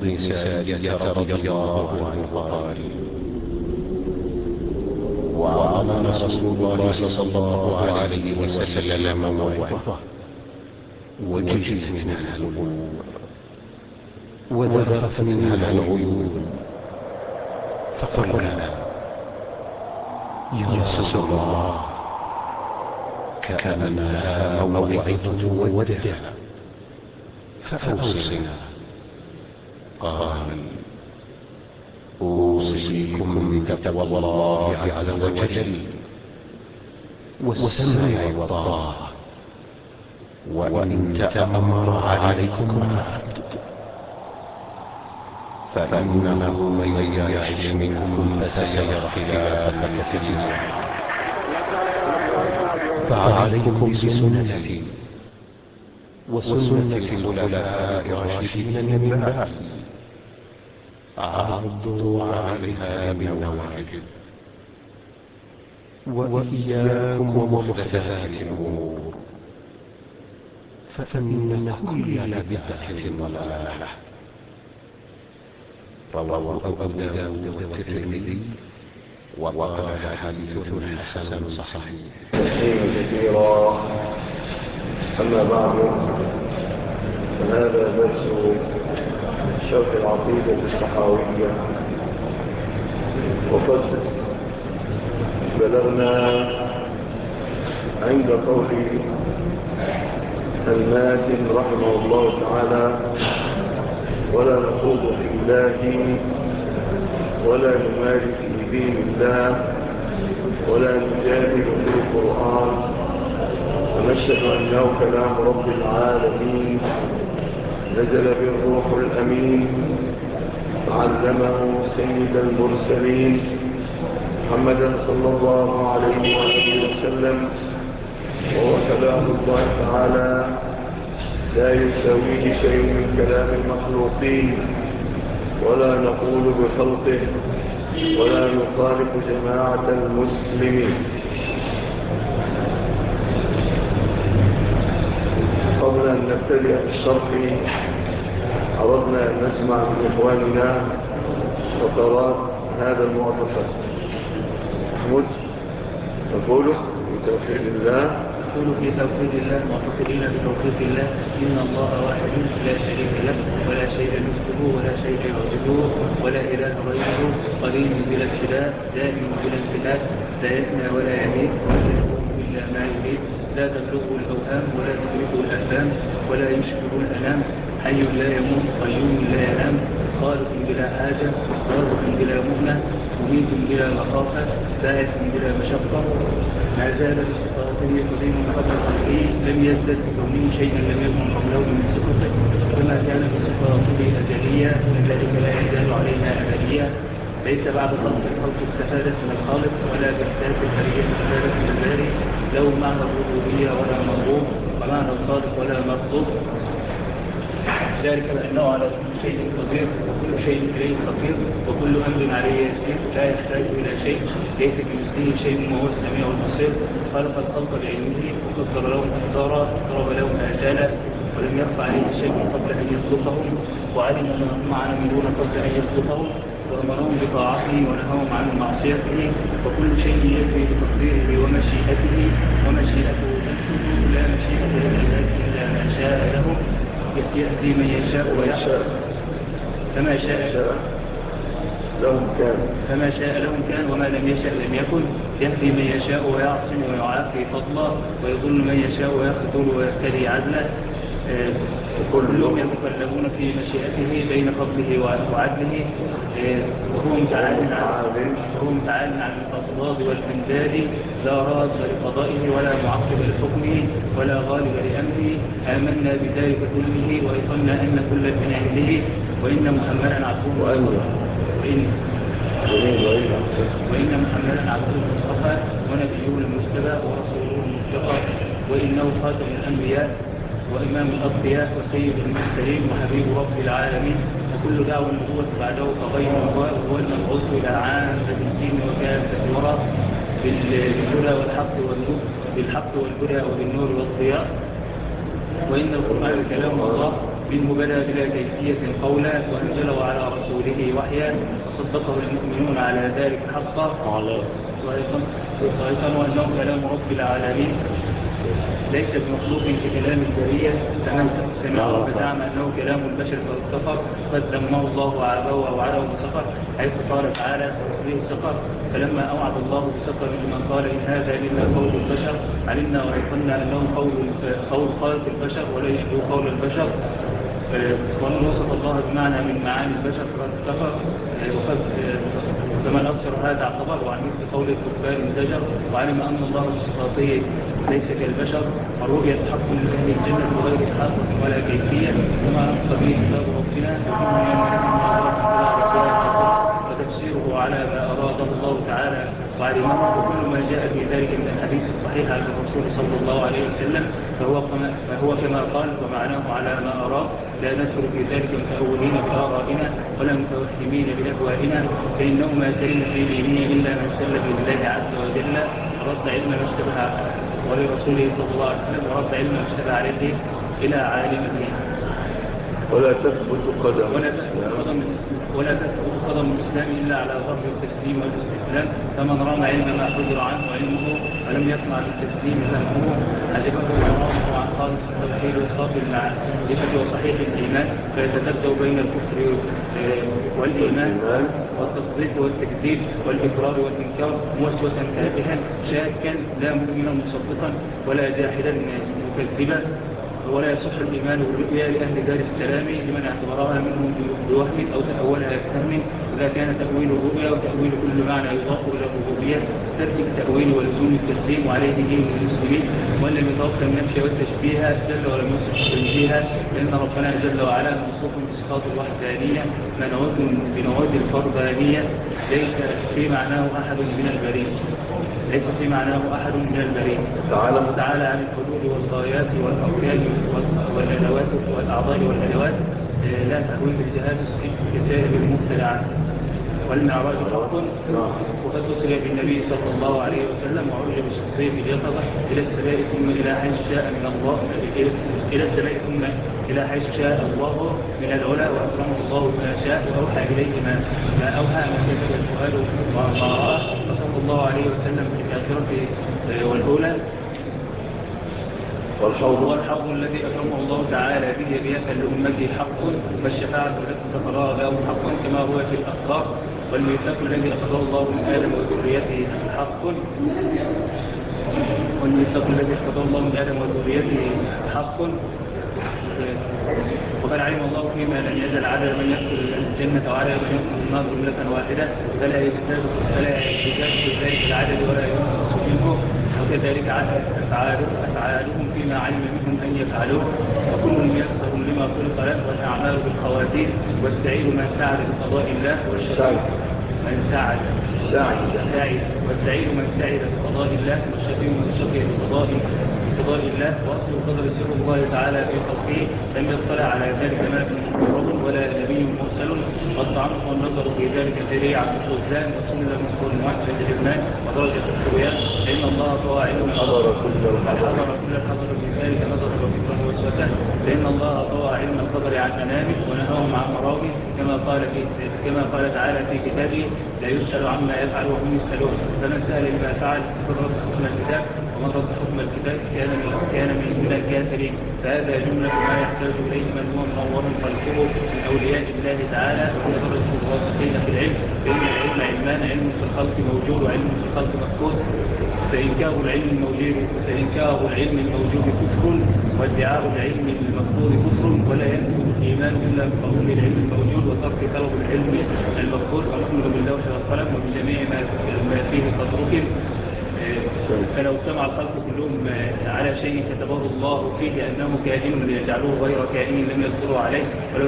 بن سارية رضي الله عنه قال: وعظنا رسول الله صلى الله عليه وسلم موعظة وجلت منها القلوب وذرفت منها العيون، فقلنا: يا رسول الله، كأنها موعظة ودع، فأوصنا. قال: أوصيكم بتقوى الله عز وجل والسمع والطاعة، وإن تأمر عليكم عبد، فإنه من يعش منكم فسيرى اختلافا كثيرا، فعليكم بسنتي وسنة الخلفاء الراشدين من بعدي، عضوا عليها بالنواجذ، وإياكم ومحدثات الأمور، فإن كل بدعة ضلالة. رواه أبو داود والترمذي وقال حديث حسن صحيح. كثيرا. أما بعد، فهذا درس شرح العقيدة الصحاوية، وقد بلغنا عند قول الماتن رحمه الله تعالى: ولا نخوض في الله ولا نماري في دين الله ولا نجادل في القرآن، ونشهد أنه كلام رب العالمين نزل بالروح الأمين علمه سيد المرسلين محمدا صلى الله عليه وآله وسلم، وهو كلام الله تعالى لا يساويه شيء من كلام المخلوقين، ولا نقول بخلقه ولا نخالف جماعة المسلمين. قبل أن نبتدئ بالشرح أردنا أن نسمع من إخواننا فقرات هذا المعتقد. محمود تقول بتوحيد الله، نقول في توحيد الله معتقدين بتوحيد الله: إن الله واحد لا شريك له ولا شيء مثله ولا شيء يعجبه ولا إله غيره، قليل بلا ابتداء دائم بلا انتهاء، لا يفنى ولا يميت ولا يكون إلا ما يريد، لا تبلغه الأوهام ولا تدركه الأحلام ولا يشبه الأنام، حي لا يموت قيوم لا ينام، خالق بلا حاجة رازق بلا مهنة مميت بلا مخافة باعث بلا مشقة، ما زال بصفاته قديم قبل خلقه، لم يزدد بكونه شيئا لم يكن قبله من صفته، كما كان بصفاته أزلية كذلك لا يزال عليها أبدية، ليس بعد خلق الخلق استفاد من الخالق، ولا بإحداث البرية استفاد من الباري، له معنى الربوبية ولا مرغوب، ومعنى الخالق ولا مطلوب، ذلك بأنه على كل شيء قدير وكل شيء إليه فقير وكل أمر عليه يسير، لا يحتاج إلى شيء، ليس كمثله شيء وهو السميع البصير، خلق الخلق بعلمه وقدر لهم أقدارا وضرب لهم آجالا، ولم يخفى عليه شيء قبل أن يخلقهم، وعلم ما هم عملون قبل أن يخلقهم، وأمرهم بطاعته ونهاهم عن معصيته، وكل شيء يجري بتقديره ومشيئته، ومشيئته تنفذ لا مشيئة للعباد إلا ما شاء لهم، يهدي من يشاء ويشاء فما شاء لهم كان وما لم يشاء لم يكن، يهدي من يشاء ويعصم ويعافي فضلا، ويضل من يشاء ويخذل ويهتدي عدلا، وكلهم يتكلمون في مشيئته بين فضله وعدله، وهو متعال عن الأضداد والأنداد، لا راد لقضائه ولا معقب لحكمه ولا غالب لأمره، آمنا بذلك كله وأيقنا أن كل من عنده، وإن محمدا عبده المصطفى ونبيه المجتبى ورسوله المتقى، وإنه خاتم الأنبياء وإمام الأطفياء وسيد المرسلين وحبيب رب العالمين، وكل دعوة النبوة بعده فغير هو المبعوث إلى عامة الدين وكافة الورى بالهدى والحق والنور، بالحق والهدى وبالنور والضياء، وإن القرآن كلام الله منه بدا بلا كيفية قولا وأنزله على رسوله وحيا وصدقه المؤمنون على ذلك حقا وأيقنوا أنه كلام رب العالمين ليس بمخلوق ككلام البرية فمن سمعه فزعم أنه كلام البشر فقد كفر قد ذمه الله وعابه وعلاه بسقر حيث قال تعالى سأصليه سقر فلما أوعد الله بسقر لمن قال إن هذا إلا قول البشر علمنا وأيقنا أنه قول خالق البشر ولا يشبه قول البشر ومن وصف الله بمعنى من معاني البشر فقد كفر فمن أبصر هذا اعتبر وعن مثل قول الكفار زجر وعلم أن الله بصفاته ليس كالبشر والرؤية حق لأهل الجنة بغير تحقق ولا كيفية كما نطق به كتاب ربنا وتفسيره على ما أراده الله تعالى وعلمه وكل ما جاء في ذلك من الحديث الصحيح عن الرسول صلى الله عليه وسلم فهو كما قال ومعناه على ما أراه لا ندخل في ذلك متأولين بآرائنا ولا متوهمين بأهوائنا فإنه ما سلم في دينه إلا من سلم لله عز وجل ورد علم ما اشتبه ولرسوله صلى الله عليه وسلم ورد علم ما اشتبه عليه إلى عالمه ولا تثبت قدم الإسلام إلا على ظهر التسليم والاستسلام فمن رام علم ما حضر عنه علمه ولم يطمع بالتسليم فهمه عجبه ورامه عن خالص التوحيد وصافي المعرفة وصحيح الإيمان فيتبدأ بين الكفر والإيمان والتصديق والتكذيب والإقرار والإنكار موسوسا تائها شاكا لا مؤمنا مصدقا ولا جاحدا مكذبا ولا يصح الإيمان بالرؤيا لأهل دار السلام لمن اعتبرها منهم بوهم أو تأولها بفهم إذا كان تأويل الرؤيا وتأويل كل معنى يضاف إلى الربوبية ترك التأويل ولزوم التسليم وعليه دين المسلمين وأن لم يتوقع النفي والتشبيه جل ولم يصف تنزيها لأن ربنا جل وعلا موصوف بصفات الوحدانية منعوت بنواد الفردانية ليس في معناه أحد من البرية ليس في معناه أحد من البرية تعالى عن الحدود والغايات والأركان والأدوات والأعضاء والأدوات لا تأويل الجهاد كسائر المبتدعات والمعراج حق وقد أسري بالنبي صلى الله عليه وسلم وعرج بشخصية اليقظة إلى السماء ثم إلى حيث شاء من الله إلى السماء ثم إلى حيث شاء الله من العلا وأكرمه الله بما شاء وأوحى إليه ما أوحى ما كتب الفؤاد وما رأى وصلى الله عليه وسلم في الآخرة والأولى والحوض الذي أكرمه الله تعالى به رياسا لأمته حق والشفاعة التي ذكرها له حق كما هو في الأخبار والميثاق الذي أخذه الله من آدم وذريته حق والميثاق الذي أخذه الله من آدم وذريته حق وقد علم الله فيما لم يزل عدد من يدخل الجنة وعدد من يدخل النار جملة واحدة فلا يزداد في ذلك العدد ولا ينقص منه وكذلك أفعالهم فيما علم منهم أن يفعلوه وكل ميسر لما خلق له والأعمال بالخواتيم واستعيد من سعد بقضاء الله والشفيع من سعد والسعيد من سعد بقضاء الله والشفيع من شفي بقضاء الله وأصل قدر سر الله تعالى في خلقه لم يطلع على ذلك ملك مقرب ولا نبي مرسل والطعنف والنظر في ذلك ذريعة الخزان وسلم والموحد الجبنان ودرجة الحريات لأن الله طوى علما حضر كل الحضر في ذلك نظر وفكرا وسوسا لأن الله طوى علم القدر عن أنامه ونهاهم عن مراضي كما قال تعالى في كتابه لا يسأل عما يفعل وهم يسألون فمن سأل لما فعل فرد حكم الكتاب ومن رد حكم الكتاب كان من الكافرين فهذا جملة ما يحتاج إليه من هو منور خلقه من أولياء الله تعالى وهي درجة الواثقين في العلم فإن العلم علمان علم في الخلق موجود وعلم في الخلق مفقود فإنكار العلم الموجود كفر وادعاء العلم المفقود كفر ولا ينفع الإيمان إلا بقبول العلم الموجود وترك طلب العلم المفقود ونؤمن باللوح والقلم وبجميع ما فيه قد ركب فلو اجتمع الخلق كلهم على شيء كتبه الله فيه أنه كائن ليجعلوه غير كائن لم يقدروا عليه ولو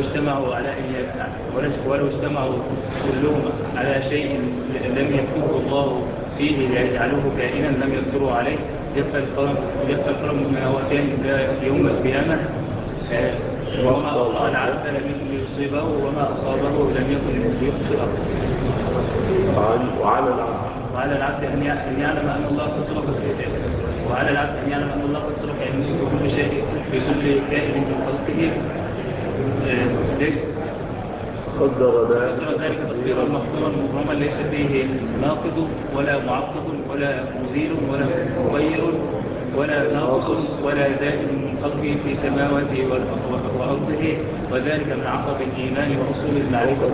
اجتمعوا كلهم على شيء لم يكتبه الله فيه ليجعلوه كائنا لم يقدروا عليه يبقى القلم من هواتين يوم القيامة وما أصاب العبد لم يكن ليصيبه وما أصابه لم يكن ليخطئه وعلى العبد أن يعلم أن الله قد سبق علمه بكل شيء بكل كائن من خلقه ليس قدر ذلك تقديرا مفهوما مبرما ليس فيه ناقض ولا معقب ولا مزيل ولا مغير ولا ناقص ولا زائد من خلقه في سماواته وأرضه، وذلك من عقب الإيمان وأصول المعرفة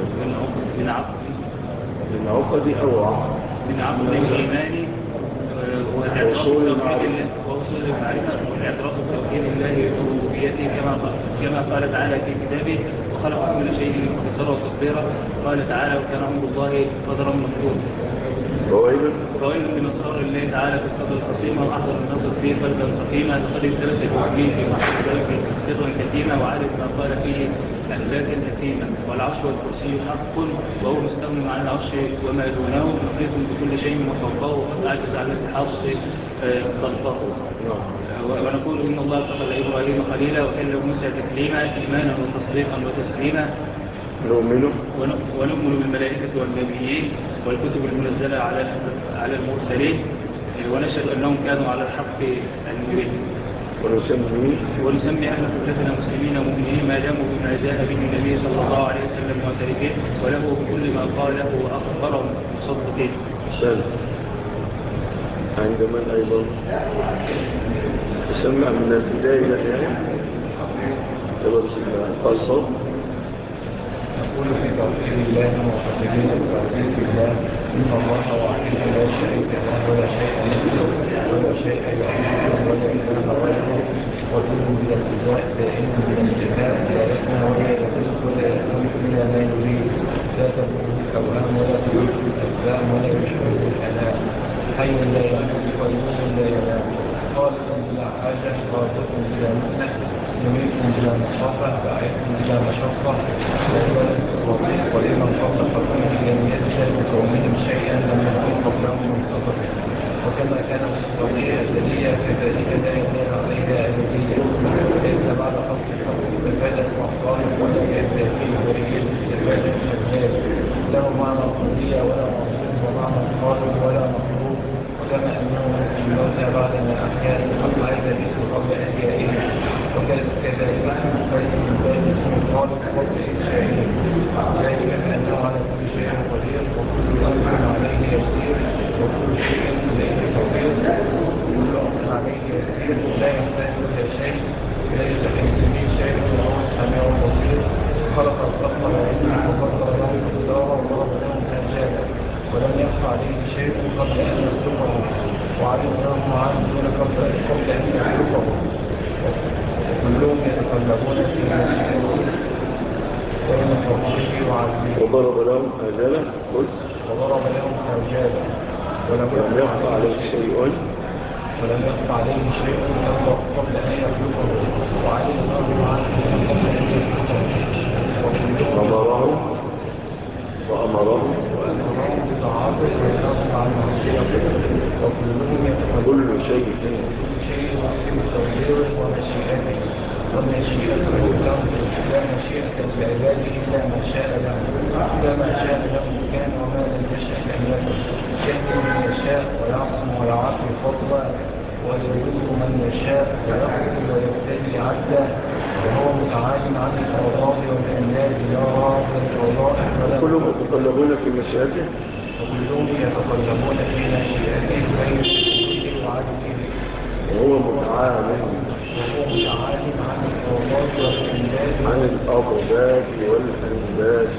من عقد أو عقد من عقب الإيمان وأصول المعرفة والاعتراف بتوحيد الله وربوبيته كما قال تعالى في كتابه وخلق كل شيء قدره وتقديره. قال تعالى وكان أمر الله قدرا مقدورا. فويل من أسرار الله تعالى في القدر القصيمة وأحضر النظر فيه قلبا سقيما لقد التمسك به في محل ذلك سرا كثيما وعرف ما قال فيه أسلاكا أثيما. والعرش والكرسي حق وهو مستغن عن العرش وما دونه محيط بكل شيء وفوقه وقد أعجز على الحق خلقه. ونقول إن الله اتخذ إبراهيم خليلا وكلم موسى تكليما إيمانا وتصديقا وتسليما. ونؤمن بالملائكة والنبيين والكتب المنزلة على المرسلين ونشهد أنهم كانوا على الحق المبين. ونسمي أهل قبلتنا مسلمين ومؤمنين ما داموا بما جاء به النبي صلى الله عليه وسلم معترفين وله بكل ما قاله وأخبرهم مصدقين. عند من أيضا تسمع من البداية الآن تبرز القصر. نقول في توحيد الله وتوحيد الله إن الله واحد لا شريك له ولا شيء مثله ولا شيء يعيشه ولا إله غيره وكل من الابتداء دائما من الانتهاء لا يفنى ولا يخلق ولا يكون إلا ما يريد لا تبلغه الأوهام ولا تدركه الأجسام ولا يشبهه الآلام حي لا يموت قيوم لا ينام خالق بلا حاجة رازق بلا مؤنة يميت بلا مصافة باعث بلا مشقة لا يولد الرضيع ولمن قبل خلقه لم يزل بكونه شيئا لم يكن قبله من صفته وكما كان مصدرية أزلية كذلك لا يزال عليها أبدية ليس بعد خلق الخلق استفادت وأحضار ولا يزال فيه بريد استفادت مجال له معنى القضية ولا مقصود ومعنى الخالق ولا مخلوق كما أنه في الموتى بعد ما أحيا قد عاد الاسم قبل أحيائه وكذلك اسم الفارس من باب اسم الخالق قبل إنشائه ذلك بأنه على كل شيء قدير وكل أمر عليه يسير وكل شيء إليه كبير كل أمر عليه يسير لا يحتاج إلى شيء ليس كمثله شيء وهو السميع البصير خلق الخلق وعلمه وقدر له قدره وضرب له أجالا ولم يخفى عليه شيء قبل أن يخلقه وعلم له عنه دون قبل أن يخلقه وكلهم يتقلبون في مشيئته بين فضله وعزمه وضرب لهم أجالا وضرب لهم أجالا ولم يخفى عليه شيء قبل أن يخلقه وعلم له عنه قبل أن يخلقه وأمره بطاعته وينصر عن معصيته وكلهم كل شيء بتقديره ومشيئته له لا مشيئة لعباده إلا ما شاء له كما شاء له كان وما لم يشاء لم يكن يهدي من يشاء ويعصم ويعافي فضلا ويذل من يشاء ويقتل ويبتلي عبدا وهو متعال عن الأوضاع والأنداد لا راض الوظائف ولا كلهم يتقلبون في مشيئته وكلهم يتقلبون في مشيئته بين سبيله وعدله وهو متعال عن الأوضاع والأنداد عن الأضداد والأنداد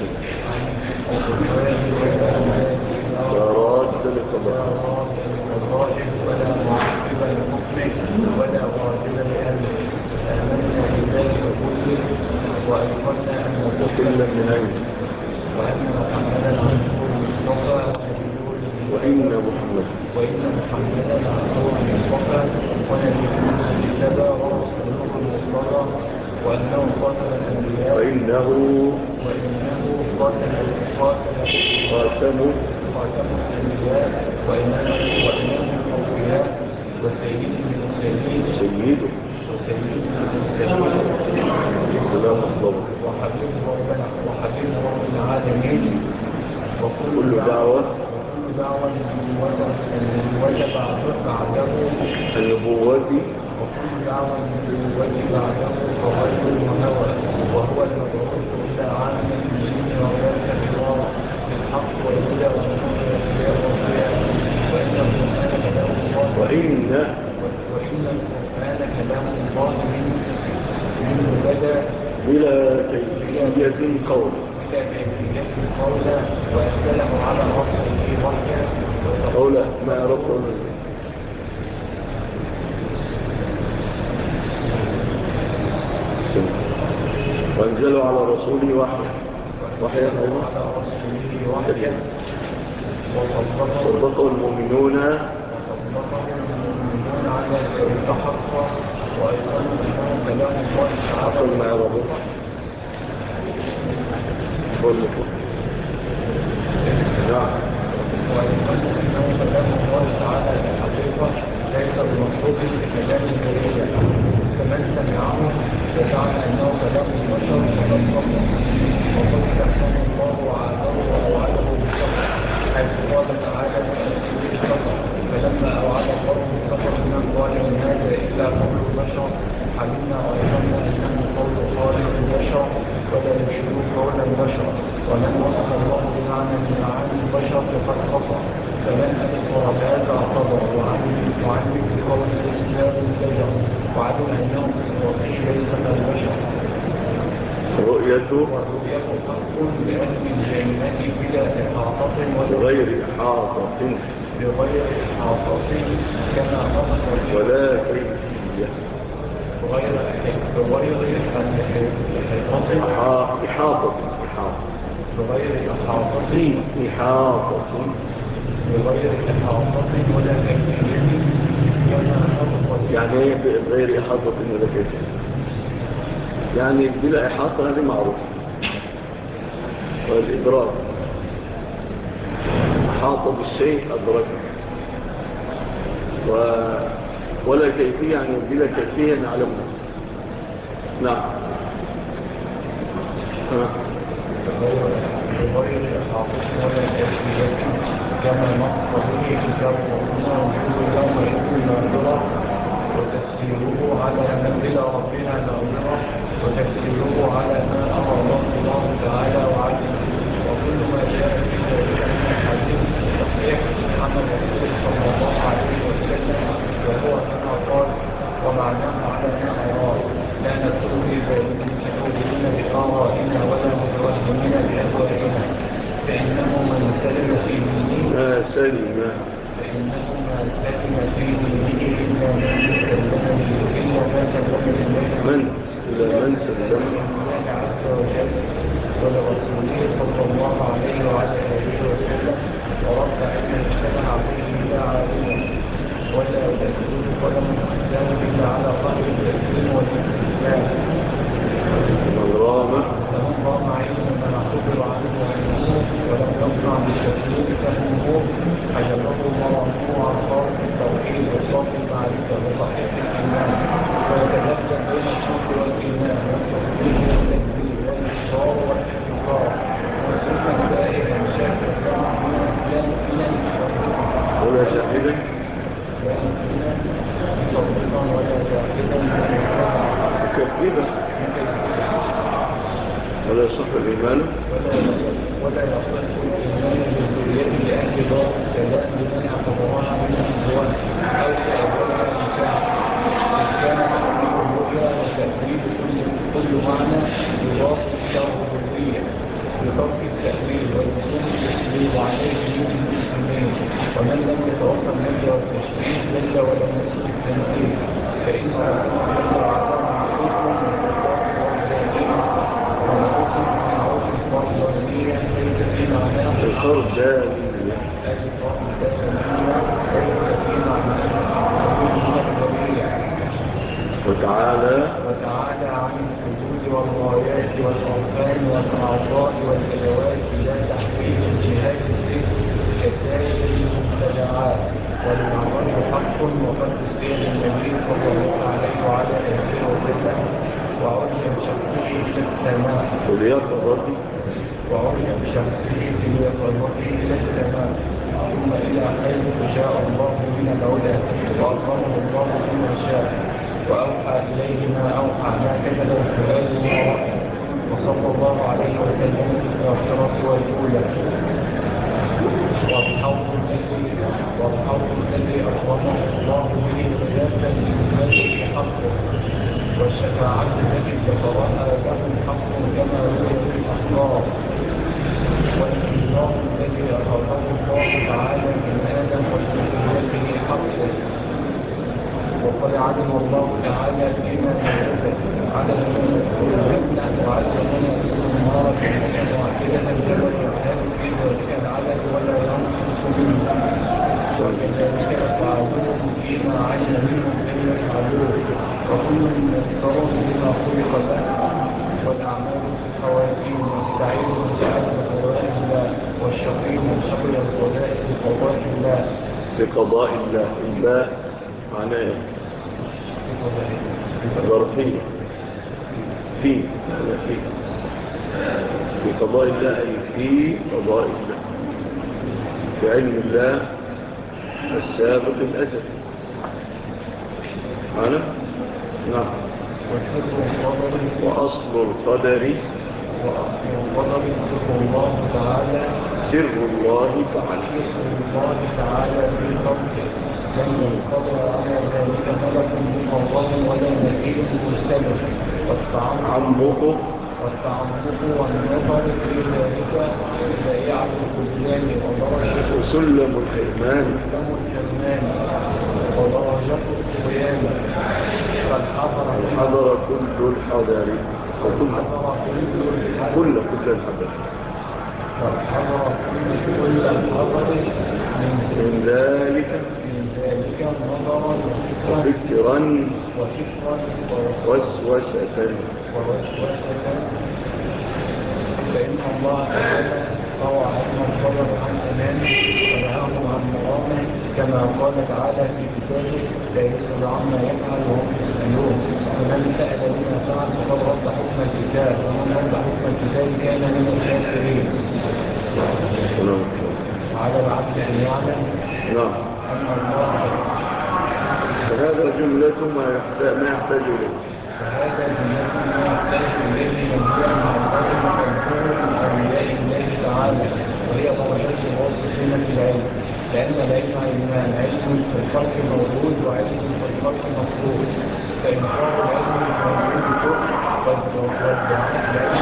لا راد لقضاء ولا معقب لحكمه ولا واجب لأمره آمنا بالله وكله وأيقنا أن وكل من عند وأن محمدا عبده المصطفى وإن محمدا عبده المصطفى ونبيه المجتبى ورسوله المصطفى وأنه خاتم الأنبياء خاتم الأنبياء وإمام الأولياء وسيد المرسلين وحبيب رب العالمين وكل دعوة النبوة وكل دعوة النبوة بعده فغير وهوى وهو المبعوث إلى عامة المسلمين وولاة الأمور بالحق والهدى والنور والضياء والضياء وإن القرآن كلام الله وإن القرآن كلام الله منه بدا بلا كيفية قول وأنزله على رسوله وحيا قولا ما يعرفه وانزلوا على رسوله وحيا على رسوله وحيا صدقوا المؤمنون على ذلك حقا وأيضاً أنه كلام الله تعالى عقل ما يعرفه قول لكم نعم وأيضاً أنه كلام الله تعالى الحقيقة ليس بمطلوب بكلام الجريدة فمن سمعه فجعل أنه كلام البشر فلطفه وقد سبحانه الله وعاده وأوعده بالصبر حيث قال تعالى بأسفل الصبر فلما أوعد الله بالصبر من قال إن هذا إلا قول البشر علمنا وأيضاً أنه قول خالق البشر ولا يشير قول البشر ومن وصف الله بمعنى من معاني البشر فقد كفر فمن أكثر بهذا اعتبر وعلم بقول الإسلام الزجر وعلم أنه بصفاته ليس كالبشر رؤيته حق لأهل الجنة بلا إحاطة غير إحاطة كما نطق ولا كيفية بغير إحاطة بغير إحاطة بغير إحاطة ولا كيفية كما نطق يعني ايه بغير إحاطة ولا كيفية؟ يعني بلا إحاطة هذه معروف والإدراك إحاطة بالشيء أدركه ولا كيفية يعني بلا كيفية نعلمها. نعم بغير إحاطة ولا كيفية كما نطق به كتاب ربنا وجود يوم يكون ناظرة وتفسيره على ما إلى ربنا ناظرة وتفسيره على ما أمر الله تعالى وعلم وكل ما جاء في ذلك من الحديث الصحيح عن الرسول صلى الله عليه وسلم وهو كما قال ومعناه على ما أراد لا ندخل في ذلك متكلمين بآرائنا ولا متوهمين بأهوائنا فإنه من سلم في دينه فإنه من سلم في دينه إلا من سلم الله عز وجل ولرسوله صلى الله عليه وعلى آله وسلم ورد علم اجتمع به إلا عالما ولا يزول قدم الإسلام إلا على قدر التسليم والاستسلام فمن رام علم من أخبر عنه علمه ولم يقنع بالتسليم فهمه حجبه مرامه عن صارف التوحيد وصارف المعرفة وصحيح الإيمان ويتذكر بين الشرك والإيمان والتصديق والتكذيب والإصرار والاحتقار وسلم دائما شاكرا لا مؤمنا ولا شاهدا مصدقا ولا جاحدا مكذبا ولا يصح الإيمان ولا يصح الإيمان بالذرية لأهل دار السلام لمن اعتبرها من الأزواج أو تأولها نكاح إذ كان تحقيق الرؤيا وتأويل كل معنى يضاف إلى الربوبية بترك التأويل ولزوم التسليم عليه من المسلمين ومن لم يتوفى النبي والتشريف جل ولم يسر التنزيل فإن ربنا جل وعلا معروف بالصفات والذاتين ومعروف بالمعروف الفردانية ليس في معناه الفردانية ليس في معناه من الجميع وتعالى عن الحدود والغايات والأركان والأعضاء والأدوات لا تحويل الجهات الست كسائر المبتدعات والمعروف حق وقد تسير النبي صلى الله عليه وعلى آله وسلم وعلم شخصه إلى السماء وعلم شخصه إلى السماء ثم إلى حيث شاء الله من العلا وأكرمه الله بما شاء وأوحى إليه ما أوحى ما كتب الفؤاد ما رأى وصلى الله عليه وسلم في الآخرة والأولى. والحوض الذي أكرمه الله به خلافا لأمته حقه، والشفاعة التي ذكرها له حق كما روي في الأخبار، والإنذار الذي أخذه الله تعالى من آدم وذريته حقه. وقد علم الله تعالى فيما يوجد على الجنة وعلى من يكون النار جنة واحدة كما يزداد في ذلك العدد ولا ينقص منه، وكذلك يفعلون فيما علم منهم أن يفعلوه، وكل ميسر بما خلق له، والأعمال في الخواتيم، والسعيد والسعد بقضاء الله، والشقي والشقي بقضاء الله. بقضاء الله. الله معناه ظرفية في قضاء الله، أي في قضاء الله، في علم الله السابق الأزل. معنا؟ نعم. وأصل القدر سر الله تعالى في خلقه، لم ينقضى على ذلك ملك مقرب ولا نبي مرسل، والتعمق والنظر في ذلك بيعة الخذلان وسلم الحرمان ودرجة الطغيان، فالحضر كل الحضر كل الحضر من ذلك نظرا وفكرا ووسوسة، فإن الله تعالى روى عنه الصبر عن أمامه ونهاهم عن مرامه، كما قال تعالى في كتابه لا يسأل عما يفعل وهم يسألون. فمن سأل بما فعل فقد رد حكم الكتاب، ومن رد حكم الكتاب كان من الكافرين. وعلى العبد أن يعلم أن الله، فهذا جملة ما يحتاج إليه. فهذا جملة ما يحتاج إليه من هو مع الله مذكور من أولياء الله تعالى، وهي درجات الواصفين في العلم، لأن العلم علمان: علم في الخلق موجود وعلم في الخلق مفروض، فإنكار العلم الموجود كفر، والدعاء العلم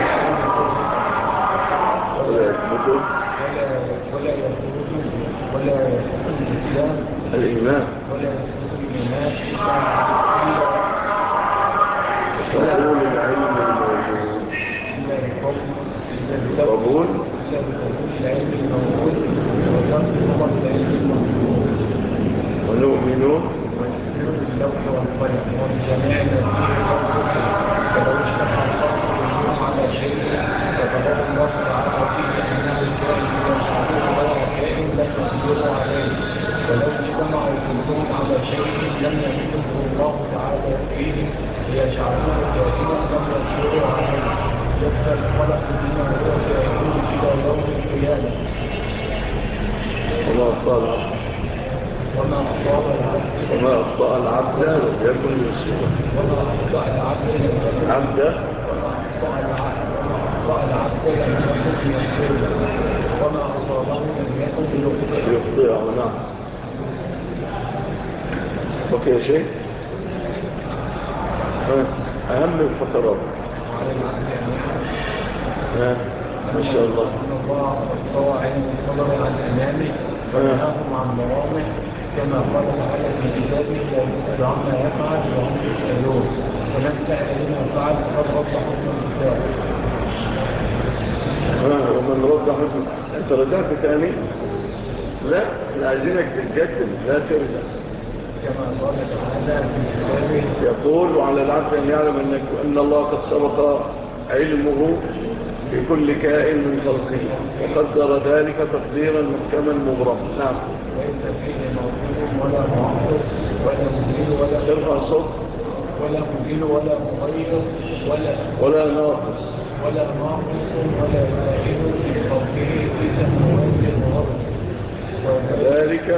ولا يكون الإسلام الإيمان ولا يكون الإيمان قبول العلم الموجود، قبول العلم الموجود وترك العلم الموجود، ونؤمن باللوح والقلم والجميع الذي خلقه، فلو اجتمع الخلق كلهم على شيء فقدر الله تعالى فيه أنه كائن يشعره غير كائن لم يقدروا عليه، ولو اجتمعوا كلهم على شيء لم يقدره الله تعالى فيه ليجعلوه كائنا لم يقدروا عليه، يبدأ الخلق بما هو كائن إلى يوم القيامة. وما أخطأ العبد لم يكن يصيبه. وما أخطأ العبد لم يكن يصيبه، وما أصابه لم يكن يخطئه. نعم. اوكي يا شيخ، أهم الفترات. ما شاء الله. أن الله طوى علم الصدر عن أمامه ونهاهم عن مرامه، كما قال تعالى في كتابه لا يسأل عما يفعل وهم يسألون، فمن سأل لما فعل فقد رد حكم الكتاب. ومن رد حكم أنت رجعت ثاني؟ لا، عايزينك تتجدد، لا ترجع. كما قال تعالى في كتابه يقول وعلى العبد أن يعلم أن الله قد سبق علمه في كل كائن من خلقه، وقدر ذلك تقديرا محكما مبرما. نعم. ليس فيه موجود ولا معطس ولا مزيل ولا ترفع الصوت، ولا مزيل ولا مغير ولا ناقص ولا زائد في خلقه في سماوات الأرض، وذلك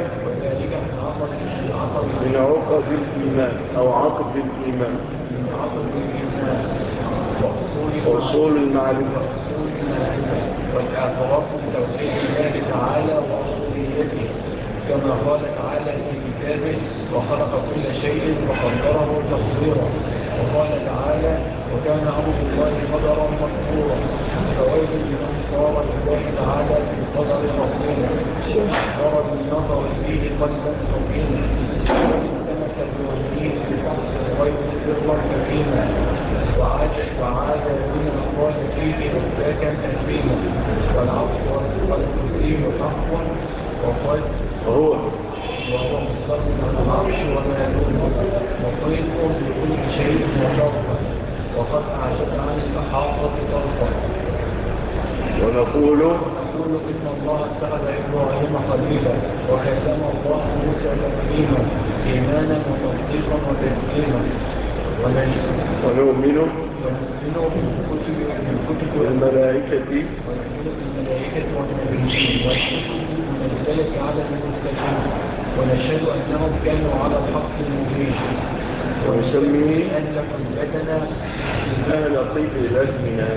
من عقد الإيمان أو عقد الإيمان. وأصول المعرفة والاعتراف بتوحيد الله تعالى وربوبيته كما قال تعالى في كتابه وخلق كل شيء فقدره تقديرا وقال تعالى وكان أمر الله قدرا مقدورا فويل لمن صار لله تعالى في قدر رسوله ضرب النظر فيه قلبا حكيما والتمس بوجهه بفحص الغيب سرا كريما وعاد بما قال فيه مفتاكا أثيما والعفو والكرسي حق وهو مستقبل العرش وما دونه مطيق بكل شيء وشرطا وقد أعجب عن الصحابة طرفا ونقول إن الله اتخذ إبراهيم خليلا وكلم الله موسى تكليما إيمانا وتصديقا وتسليما ونؤمن بالكتب والملائكة والنبيين والمنزلة على المرسلين ونشهد أنهم كانوا على الحق المبين ونسمي أهل قبلتنا أهل قبلتنا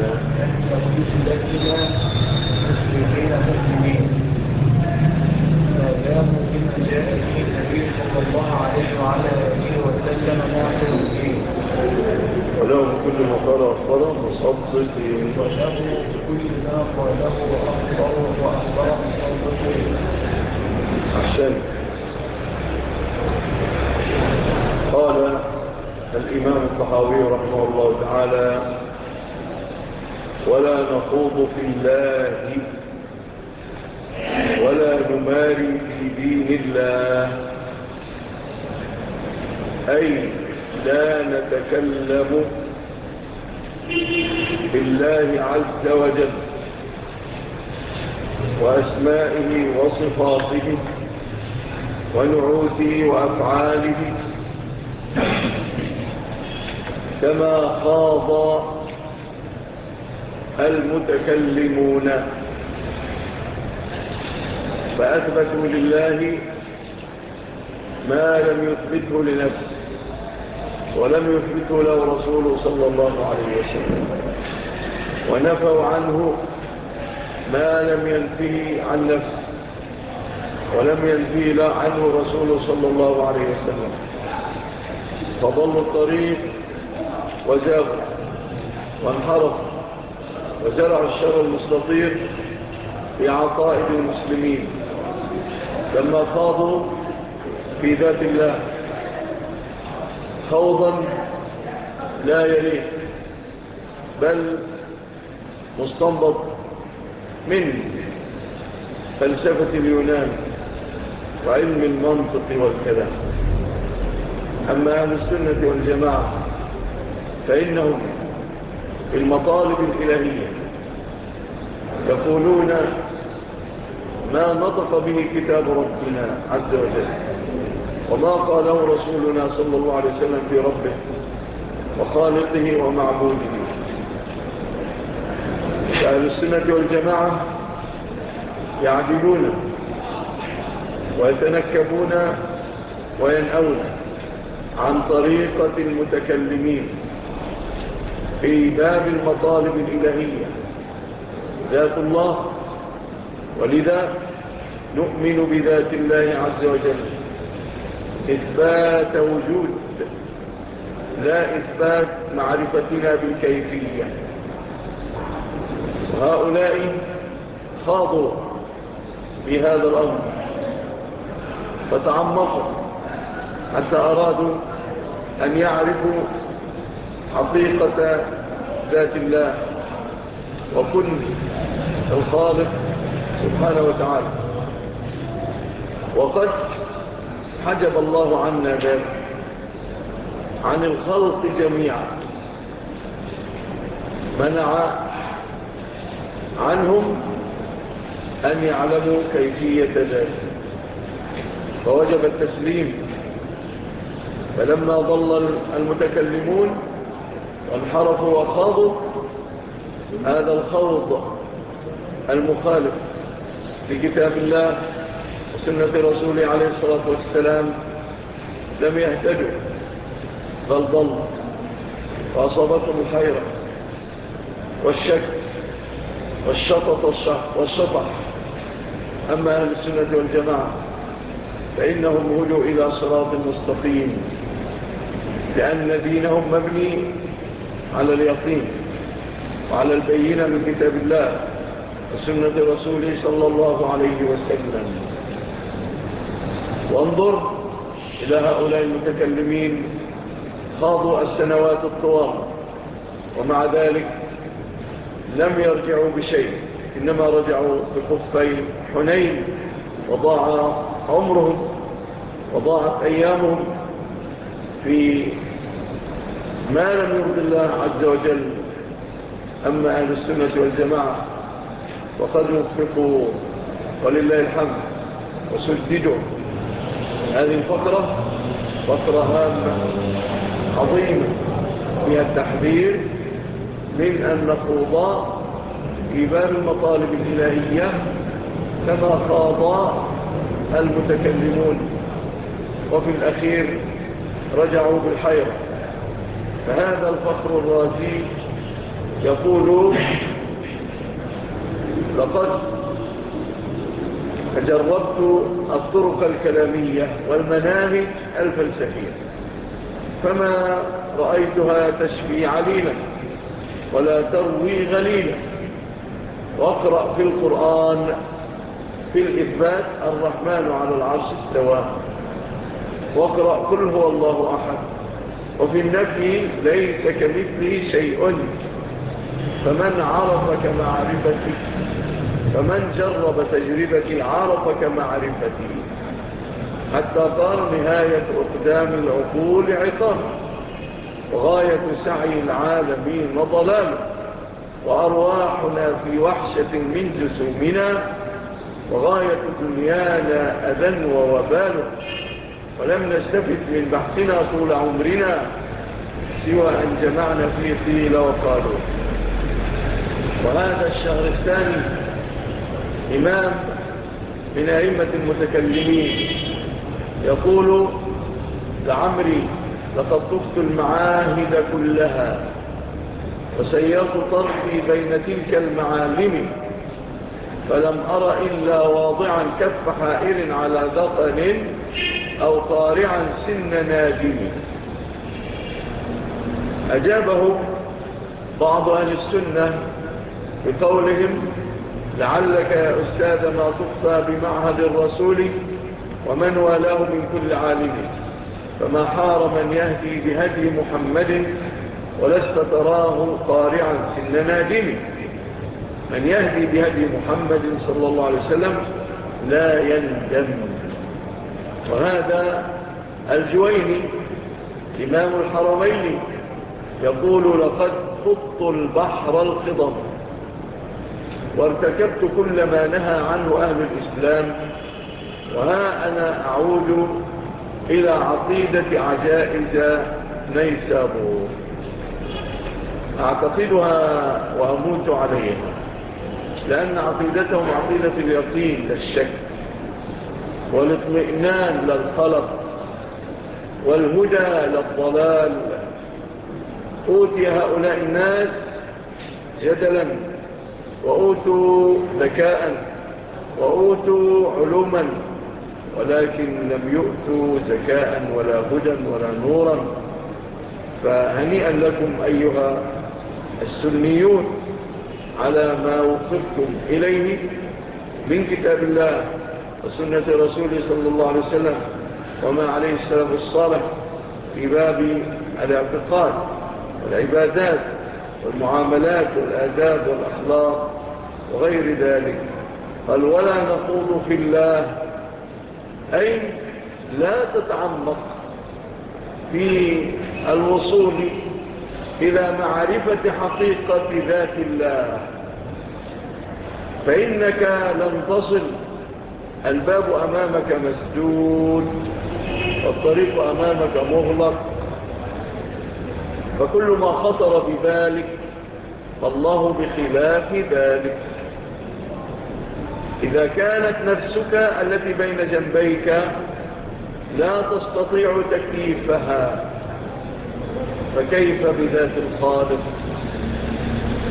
مسلمين مؤمنين ما داموا بما جاء به النبي صلى الله عليه وعلى آله وسلم نعمل به ولهم كل ما قال أخبره مصدقين وله كل ما قاله وأخبره مصدقين أحسن. قال الإمام الطحاوي رحمه الله تعالى ولا نخوض في الله ولا نماري في دين الله أي لا نتكلم بالله عز وجل وأسمائه وصفاته ونعوته وأفعاله كما خاض المتكلمون فأثبتوا لله ما لم يثبته لنفسه ولم يثبته له رسوله صلى الله عليه وسلم ونفوا عنه ما لم ينفه عن نفسه ولم ينفه عنه رسوله صلى الله عليه وسلم فضلوا الطريق وزاغوا وانحرفوا وزرعوا الشر المستطير في عقائد المسلمين لما خاضوا في ذات الله خوضا لا يليه بل مستنبط من فلسفة اليونان وعلم المنطق والكلام. أما أهل السنة والجماعة فإنهم في المطالب الإلهية يقولون ما نطق به كتاب ربنا عز وجل وما قاله رسولنا صلى الله عليه وسلم في ربه وخالقه ومعبوده. أهل السنة والجماعة يعدلون ويتنكبون وينأون عن طريقة المتكلمين في باب المطالب الإلهية ذات الله، ولذا نؤمن بذات الله عز وجل إثبات وجود لا إثبات معرفتنا بالكيفية. وهؤلاء خاضوا بهذا الأمر فتعمقوا حتى أرادوا أن يعرفوا حقيقة ذات الله وكن الخالق سبحانه وتعالى. وقد حجب الله عنا ذلك عن الخلق جميعا، منع عنهم أن يعلموا كيفية ذلك فوجب التسليم. فلما ضل المتكلمون وانحرفوا وخاضوا هذا الخوض المخالف لكتاب الله وسنة رسوله عليه الصلاة والسلام لم يهتدوا بل ضلوا وأصابتهم الحيرة والشك والشطح. أما أهل السنة والجماعة فإنهم هدوا إلى صراط مستقيم، لأن دينهم مبني على اليقين وعلى البينة من كتاب الله وسنة رسوله صلى الله عليه وسلم. وانظر إلى هؤلاء المتكلمين، خاضوا السنوات الطوال ومع ذلك لم يرجعوا بشيء، إنما رجعوا بخفي حنين، وضاع عمرهم وضاعت أيامهم في ما لم يرضي الله عز وجل. أما أهل السنة والجماعة وقد وفقوا ولله الحمد وسددوا. هذه الفقرة فقرة هامة عظيمة فيها التحذير من أن نخوض في باب المطالب الإلهية كما خاض المتكلمون، وفي الأخير رجعوا بالحيرة. فهذا الفخر الرازي يقول: لقد جربت الطرق الكلامية والمناهج الفلسفية فما رأيتها تشفي عليلا ولا تروي غليلا. واقرأ في القرآن في الإثبات الرحمن على العرش استوى، واقرأ قل هو الله أحد، وفي النفي ليس كمثله شيء. فمن عرف كمعرفتي، فمن جرب تجربتي عرف كمعرفتي، حتى قال نهاية أقدام العقول عقاب، وغاية سعي العالمين ضلال، وأرواحنا في وحشة من جسومنا، وغاية دنيانا أذى ووبال، ولم نستفد من بحثنا طول عمرنا سوى أن جمعنا فيه قيل وقالوا. وهذا الشهرستاني إمام من أئمة المتكلمين يقول: لعمري لقد طفت المعاهد كلها وسيرت طرفي بين تلك المعالم، فلم أرى إلا واضعا كف حائر على ذقن أو طارعا سن نادم. أجابه بعض أهل السنة بقولهم: لعلك يا أستاذ ما طفت بمعهد الرسول ومن والاه من كل عالم، فما حار من يهدي بهدي محمد ولست تراه طارعا سن نادم. من يهدي بهدي محمد صلى الله عليه وسلم لا يندم. وهذا الجويني إمام الحرمين يقول: لقد خضت البحر الخضم وارتكبت كل ما نهى عنه أهل الإسلام، وها أنا أعود إلى عقيدة عجائز نيسابور أعتقدها وأموت عليها، لأن عقيدتهم عقيدة اليقين للشك، والاطمئنان للقلق، والهدى للضلال. أوتي هؤلاء الناس جدلا، وأوتوا ذكاء، وأوتوا علوما، ولكن لم يؤتوا زكاء ولا هدى ولا نورا. فهنيئا لكم أيها السنيون على ما وفقتم إليه من كتاب الله وسنة رسوله صلى الله عليه وسلم وما عليه السلام الصالح في باب الاعتقاد والعبادات والمعاملات والآداب والأخلاق وغير ذلك. قال: ولا نخوض في الله، أي لا تتعمق في الوصول إلى معرفة حقيقة ذات الله، فإنك لن تصل. الباب أمامك مسدود والطريق أمامك مغلق، فكل ما خطر ببالك فالله بخلاف ذلك. إذا كانت نفسك التي بين جنبيك لا تستطيع تكييفها، فكيف بذات الخالق؟ إذا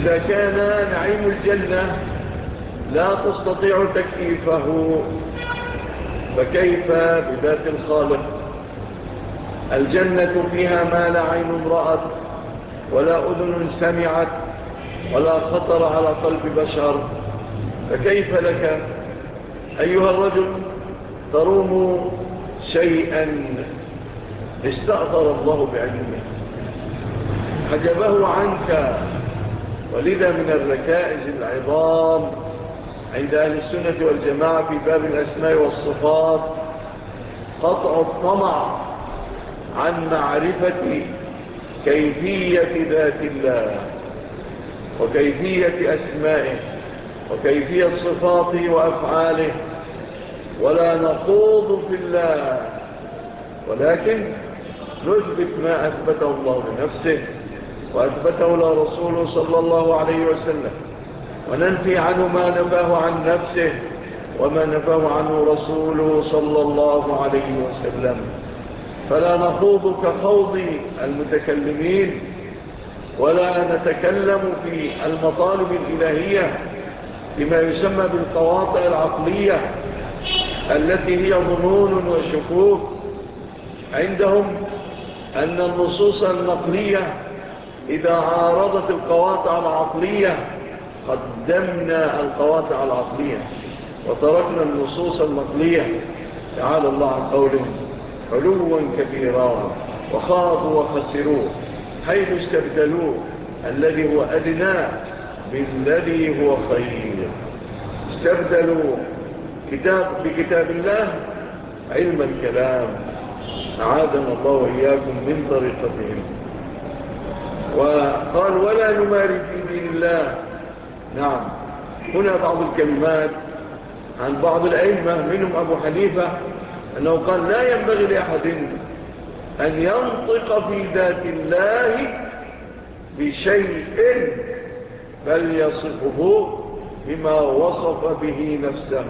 إذا كان نعيم الجنة لا تستطيع تكييفه فكيف بذات الخالق؟ الجنة فيها ما لا عين رأت ولا أذن سمعت ولا خطر على قلب بشر، فكيف لك أيها الرجل تروم شيئا استأثر الله بعلمه حجبه عنك؟ ولذا من الركائز العظام عند أهل السنة والجماعة في باب الأسماء والصفات قطع الطمع عن معرفة كيفية ذات الله وكيفية أسمائه وكيفية صفاته وأفعاله، ولا نخوض في الله، ولكن نثبت ما أثبته الله لنفسه وأثبته لرسوله صلى الله عليه وسلم، وننفي عنه ما نفاه عن نفسه وما نفاه عنه رسوله صلى الله عليه وسلم. فلا نخوض كخوض المتكلمين ولا نتكلم في المطالب الإلهية بما يسمى بالقواطع العقلية التي هي ظنون وشكوك. عندهم أن النصوص النقلية إذا عارضت القواطع العقلية قدمنا القواطع العقلية وتركنا النصوص النقلية. تعالى الله عن قولهم علوا كبيرا وخاضوا وخسروا حيث استبدلوا الذي هو أدنى بالذي هو خير. استبدلوا بكتاب الله علم الكلام، أعاذنا الله وإياكم من طريقتهم. وقال ولا نماري في دين الله. نعم، هنا بعض الكلمات عن بعض الأئمة منهم أبو حنيفة أنه قال لا ينبغي لأحد أن ينطق في ذات الله بشيء بل يصفه بما وصف به نفسه.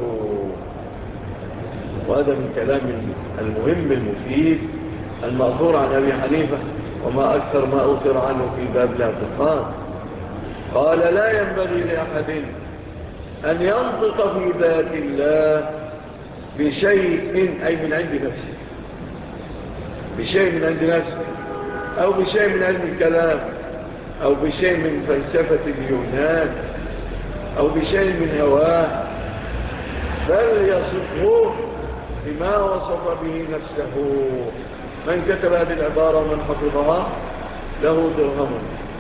وهذا من كلام المهم المفيد المأثور عن أبي حنيفة، وما أكثر ما أثر عنه في باب الاعتقاد. قال لا ينبغي لأحد أن ينطق في ذات الله بشيء أي من عند نفسه، بشيء من عند نفسه أو بشيء من علم الكلام أو بشيء من فلسفة اليونان أو بشيء من هواه، بل يصفه بما وصف به نفسه. من كتب هذه العبارة ومن حفظها له درهم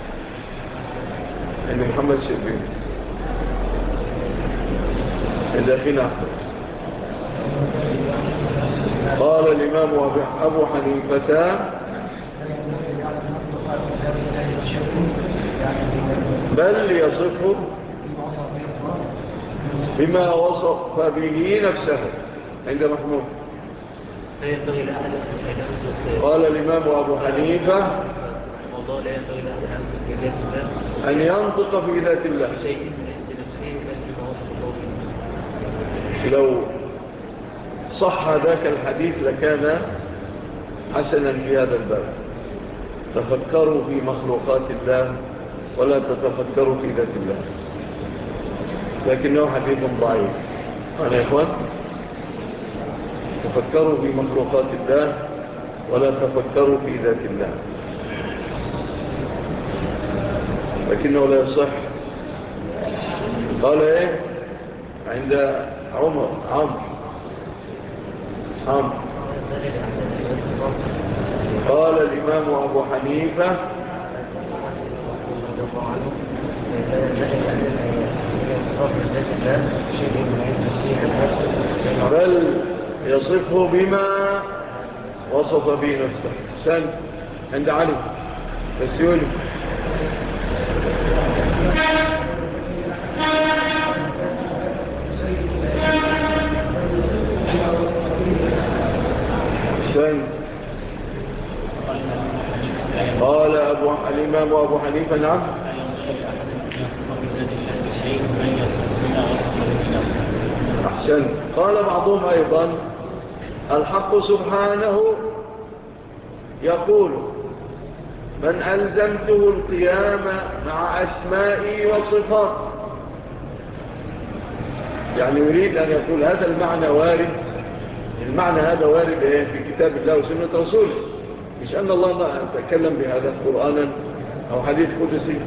عند محمد شربين الداخل أحمد. قال الإمام أبو حنيفة بل يصفه بما وصف به نفسه عند محمود. قال الإمام أبو حنيفة أن ينطق في ذات الله. لو صح ذاك الحديث لكان حسنا في هذا الباب. تفكروا في مخلوقات الله ولا تتفكروا في ذات الله، لكنه حديث ضعيف. أنا يا إخوان تفكروا في مخلوقات الله ولا تفكروا في ذات الله، لكنه لا يصح. قال ايه عند عمرو قال الإمام أبو حنيفة بل يصفه بما وصف به نفسه. سن عند علي بسيولي. سن قال الإمام أبو حنيفة نعم أحسن. قال بعضهم أيضا الحق سبحانه يقول من ألزمته القيام مع أسمائي وصفاتي. يعني يريد أن يقول هذا المعنى وارد، المعنى هذا وارد في كتاب الله وسنة رسوله، مش أن الله ما تكلم بهذا قرآنا أو حديث قدسي.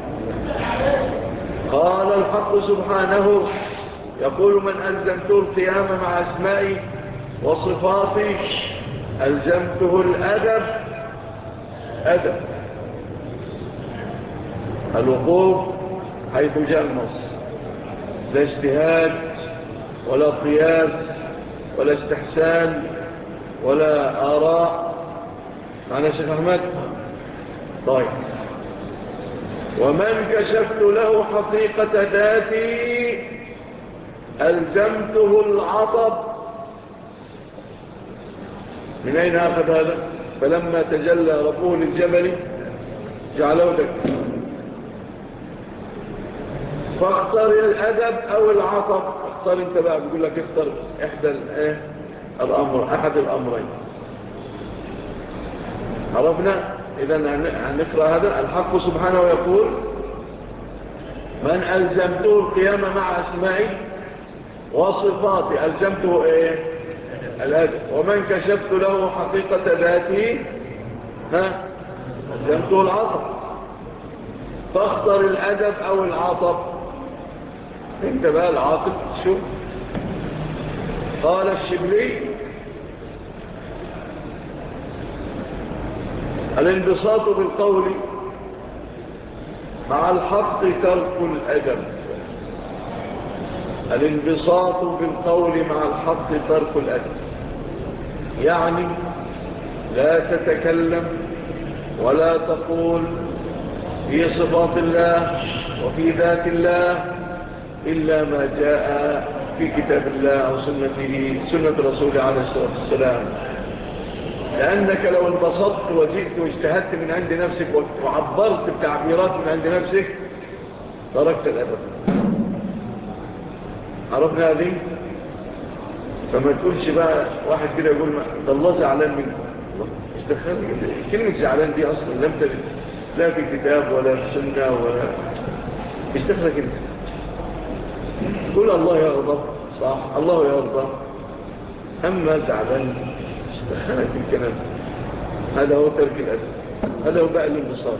قال الحق سبحانه يقول من ألزمته القيام مع أسمائي وصفاتي ألزمته الأدب، أدب الوقوف حيث جاء النص، لا اجتهاد ولا قياس ولا استحسان ولا آراء. معنى شيخ أحمد؟ طيب. ومن كشفت له حقيقة ذاتي ألزمته العطب. من أين أخذ هذا؟ فلما تجلى ربه للجبل جعله دكا. فاختر الأدب أو العطب، اختار انت بقى، بيقول لك اختر أحد الأمرين. عرفنا؟ إذن هنقرأ هذا. الحق سبحانه يقول من ألزمته القيام مع أسمائي وصفاتي ألزمته الأدب. ومن كشفت له حقيقة ذاته ألزمته العطب. فاختر الأدب أو العطب، انت بقى العاطب. شوف قال الشبلي الانبساط بالقول مع الحق ترك الأدب. الانبساط بالقول مع الحق ترك الأدب، يعني لا تتكلم ولا تقول في صفات الله وفي ذات الله إلا ما جاء في كتاب الله أو سنة رسوله عليه الصلاة والسلام. لأنك لو انبسطت وجئت واجتهدت من عند نفسك وعبرت بتعبيرات من عند نفسك تركت الأدب. عرفنا هذه؟ فما تقولش بقى واحد كده يقول ده الله زعلان منه. مش دخل كلمة زعلان دي أصلا لم ترد لا في كتاب ولا في سنة ولا مش دخلك انت. قول الله يغضب، صح، الله يغضب. أما زعلان مش دخلك الكلام. هذا هو ترك الأدب، هذا هو بقى الانبساط.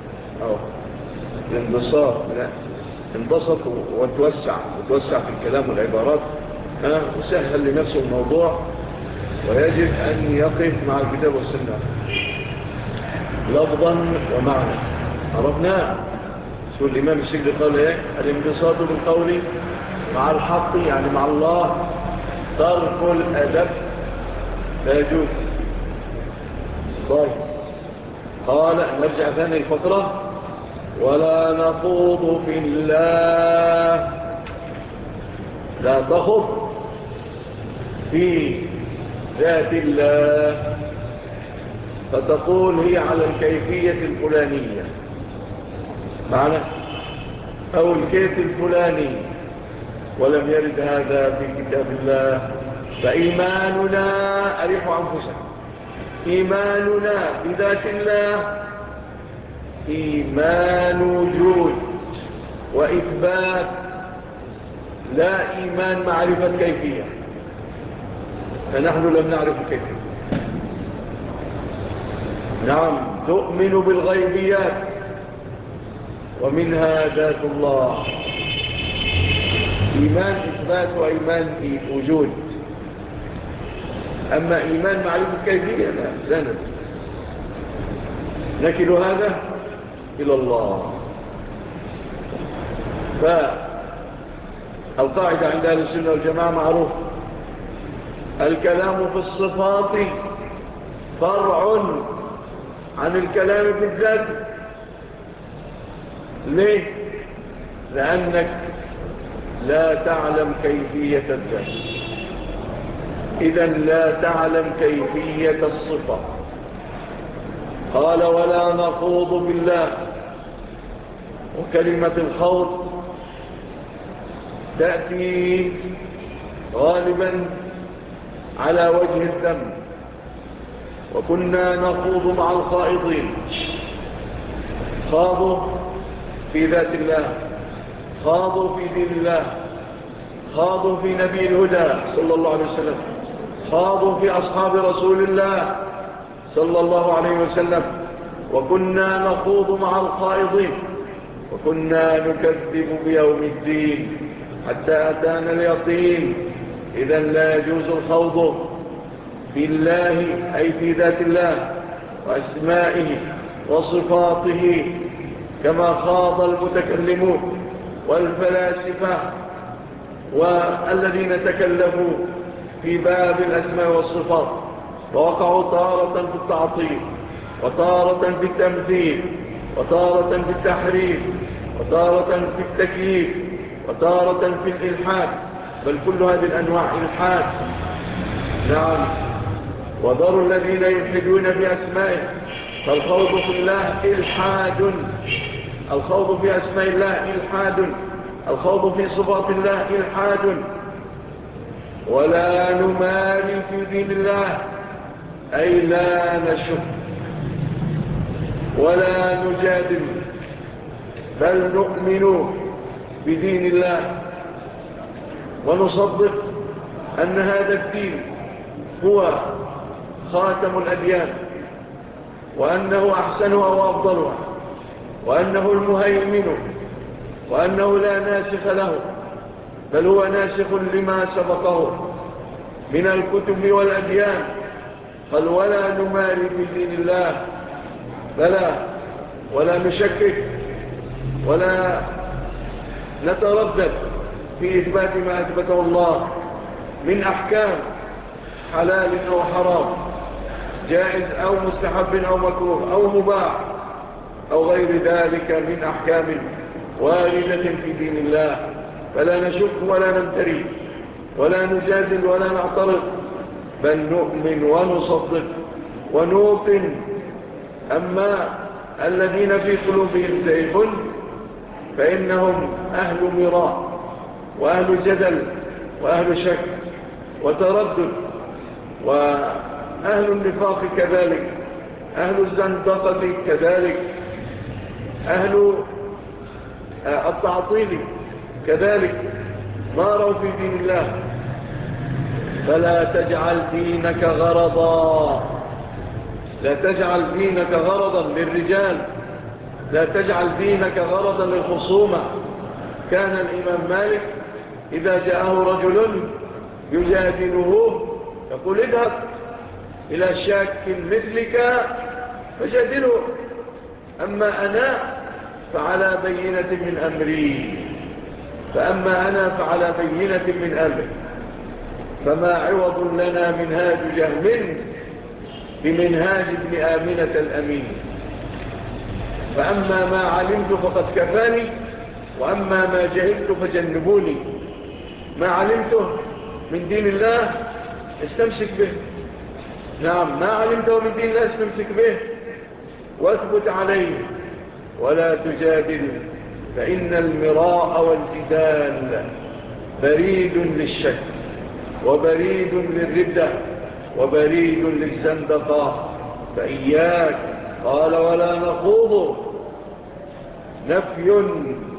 الانبساط لا انبسط وتوسع في الكلام والعبارات، وسهل لنفسه الموضوع، ويجب أن يقف مع الكتاب والسنة لفظا ومعنى. عرفنا شو الإمام الشيخ قال الانبساط بالقول مع الحق يعني مع الله ترك الأدب لا يجوز. طيب قال نرجع ثاني الفقرة. ولا نخوض في الله، لا تخوض في ذات الله فتقول هي على الكيفية الفلانية معنى أو الكيف الفلاني، ولم يرد هذا في كتاب الله. فإيماننا أريحوا أنفسكم، إيماننا بذات الله إيمان وجود وإثبات، لا إيمان معرفة كيفية، فنحن لم نعرف كيفية. نعم تؤمن بالغيبيات ومنها ذات الله، إيمان إثبات وإيمان وجود. أما إيمان معرفة كيفية لا نكل هذا إلى الله. فالقاعدة عند أهل السنة والجماعة معروف، الكلام في الصفات فرع عن الكلام في الذات. ليه؟ لأنك لا تعلم كيفية الذات، إذن لا تعلم كيفية الصفة. قال ولا نخوض بالله، وكلمة الخوض تأتي غالبا على وجه الذم، وكنا نخوض مع الخائضين. خاضوا في ذات الله، خاضوا في دين الله، خاضوا في نبي الهدى صلى الله عليه وسلم، خاضوا في أصحاب رسول الله صلى الله عليه وسلم، وكنا نخوض مع الخائضين، وكنا نكذب بيوم الدين حتى أتانا اليقين. إذن لا يجوز الخوض في الله أي في ذات الله وأسمائه وصفاته كما خاض المتكلمون والفلاسفة والذين تكلفوا في باب الأسماء والصفات، ووقعوا تارة في التعطيل، وتارة في التمثيل، وتارة في التحريف، وتارة في التكييف، وتارة في الإلحاد، بل كل هذه الأنواع إلحاد. نعم، وذروا الذين يلحدون في أسمائه، فالخوض في الله إلحاد، الخوض في أسماء الله إلحاد، الخوض في صفات الله إلحاد. ولا نماري في دين الله أي لا نشك ولا نجادل، بل نؤمن بدين الله ونصدق أن هذا الدين هو خاتم الأديان، وأنه أحسنها وأفضلها، وأنه المهيمن، وأنه لا ناسخ له، بل هو ناسخ لما سبقه من الكتب والأديان. قال ولا نماري في دين الله، ولا نشكك ولا نتردد في إثبات ما أثبته الله من أحكام حلال أو حرام، جائز أو مستحب أو مكروه أو مباح أو غير ذلك من أحكام واردة في دين الله. فلا نشك ولا نمتري ولا نجادل ولا نعترض، بل نؤمن ونصدق ونوقن. أما الذين في قلوبهم زيغ فإنهم أهل مراء وأهل جدل وأهل شك وتردد، وأهل النفاق كذلك، أهل الزندقة كذلك، أهل التعطيل كذلك، ماروا في دين الله. فلا تجعل دينك غرضا، لا تجعل دينك غرضا للرجال، لا تجعل دينك غرضا للخصومة. كان الإمام مالك إذا جاءه رجل يجادله يقول اذهب إلى شاك مثلك فجادله، أما أنا فعلى بينة من أمري، فأما أنا فعلى بينة من أمري، فما عوض لنا منهاج جهم بمنهاج ابن آمنة الأمين. فأما ما علمت فقد كفاني، وأما ما جهلت فجنبوني. ما علمته من دين الله استمسك به، نعم، ما علمته من دين الله استمسك به واثبت عليه ولا تجادل، فإن المراء والجدال بريد للشك وبريد للردة وبريد للزندقة، فإياك. قال ولا نخوض، نفي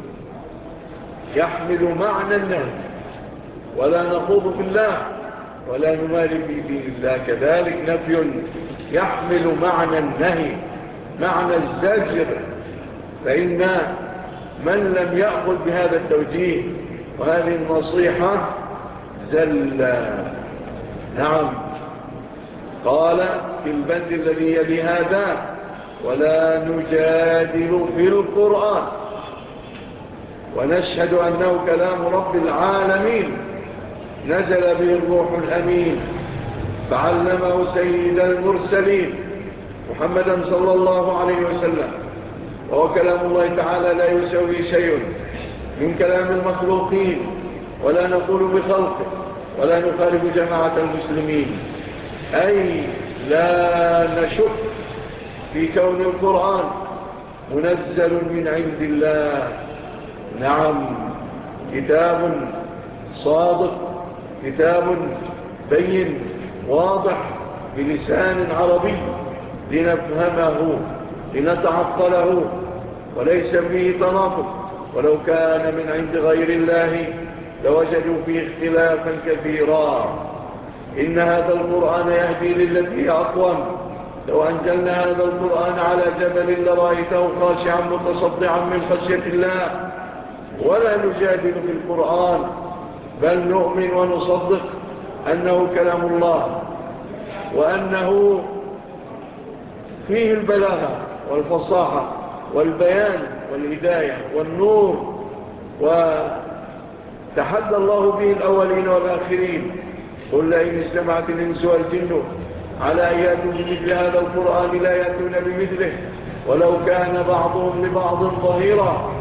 يحمل معنى النهي، ولا نخوض في الله ولا نماري في دين الله، كذلك نفي يحمل معنى النهي، معنى الزجر. فإن من لم يأخذ بهذا التوجيه وهذه النصيحة زل. نعم، قال في البند الذي يلي هذا ولا نجادل في القرآن، ونشهد أنه كلام رب العالمين نزل به الروح الأمين فعلمه سيد المرسلين محمدا صلى الله عليه وسلم، وهو كلام الله تعالى لا يسوي شيء من كلام المخلوقين، ولا نقول بخلقه ولا نخالف جماعة المسلمين. أي لا نشك في كون القرآن منزل من عند الله. نعم، كتاب صادق، كتاب بين واضح بلسان عربي لنفهمه لنتعقله وليس فيه تناقض، ولو كان من عند غير الله لوجدوا فيه اختلافا كثيرا. إن هذا القرآن يهدي للتي هي أقوم. لو أنزلنا هذا القرآن على جبل لرأيته خاشعا متصدعا من خشية الله. ولا نجادل في القرآن، بل نؤمن ونصدق أنه كلام الله، وأنه فيه البلاغة والفصاحة والبيان والهداية والنور، وتحدى الله به الأولين والآخرين. قل لئن اجتمعت الإنس والجن على أن يأتوا بمثل هذا القرآن لا يأتون بمثله ولو كان بعضهم لبعض ظهيرا.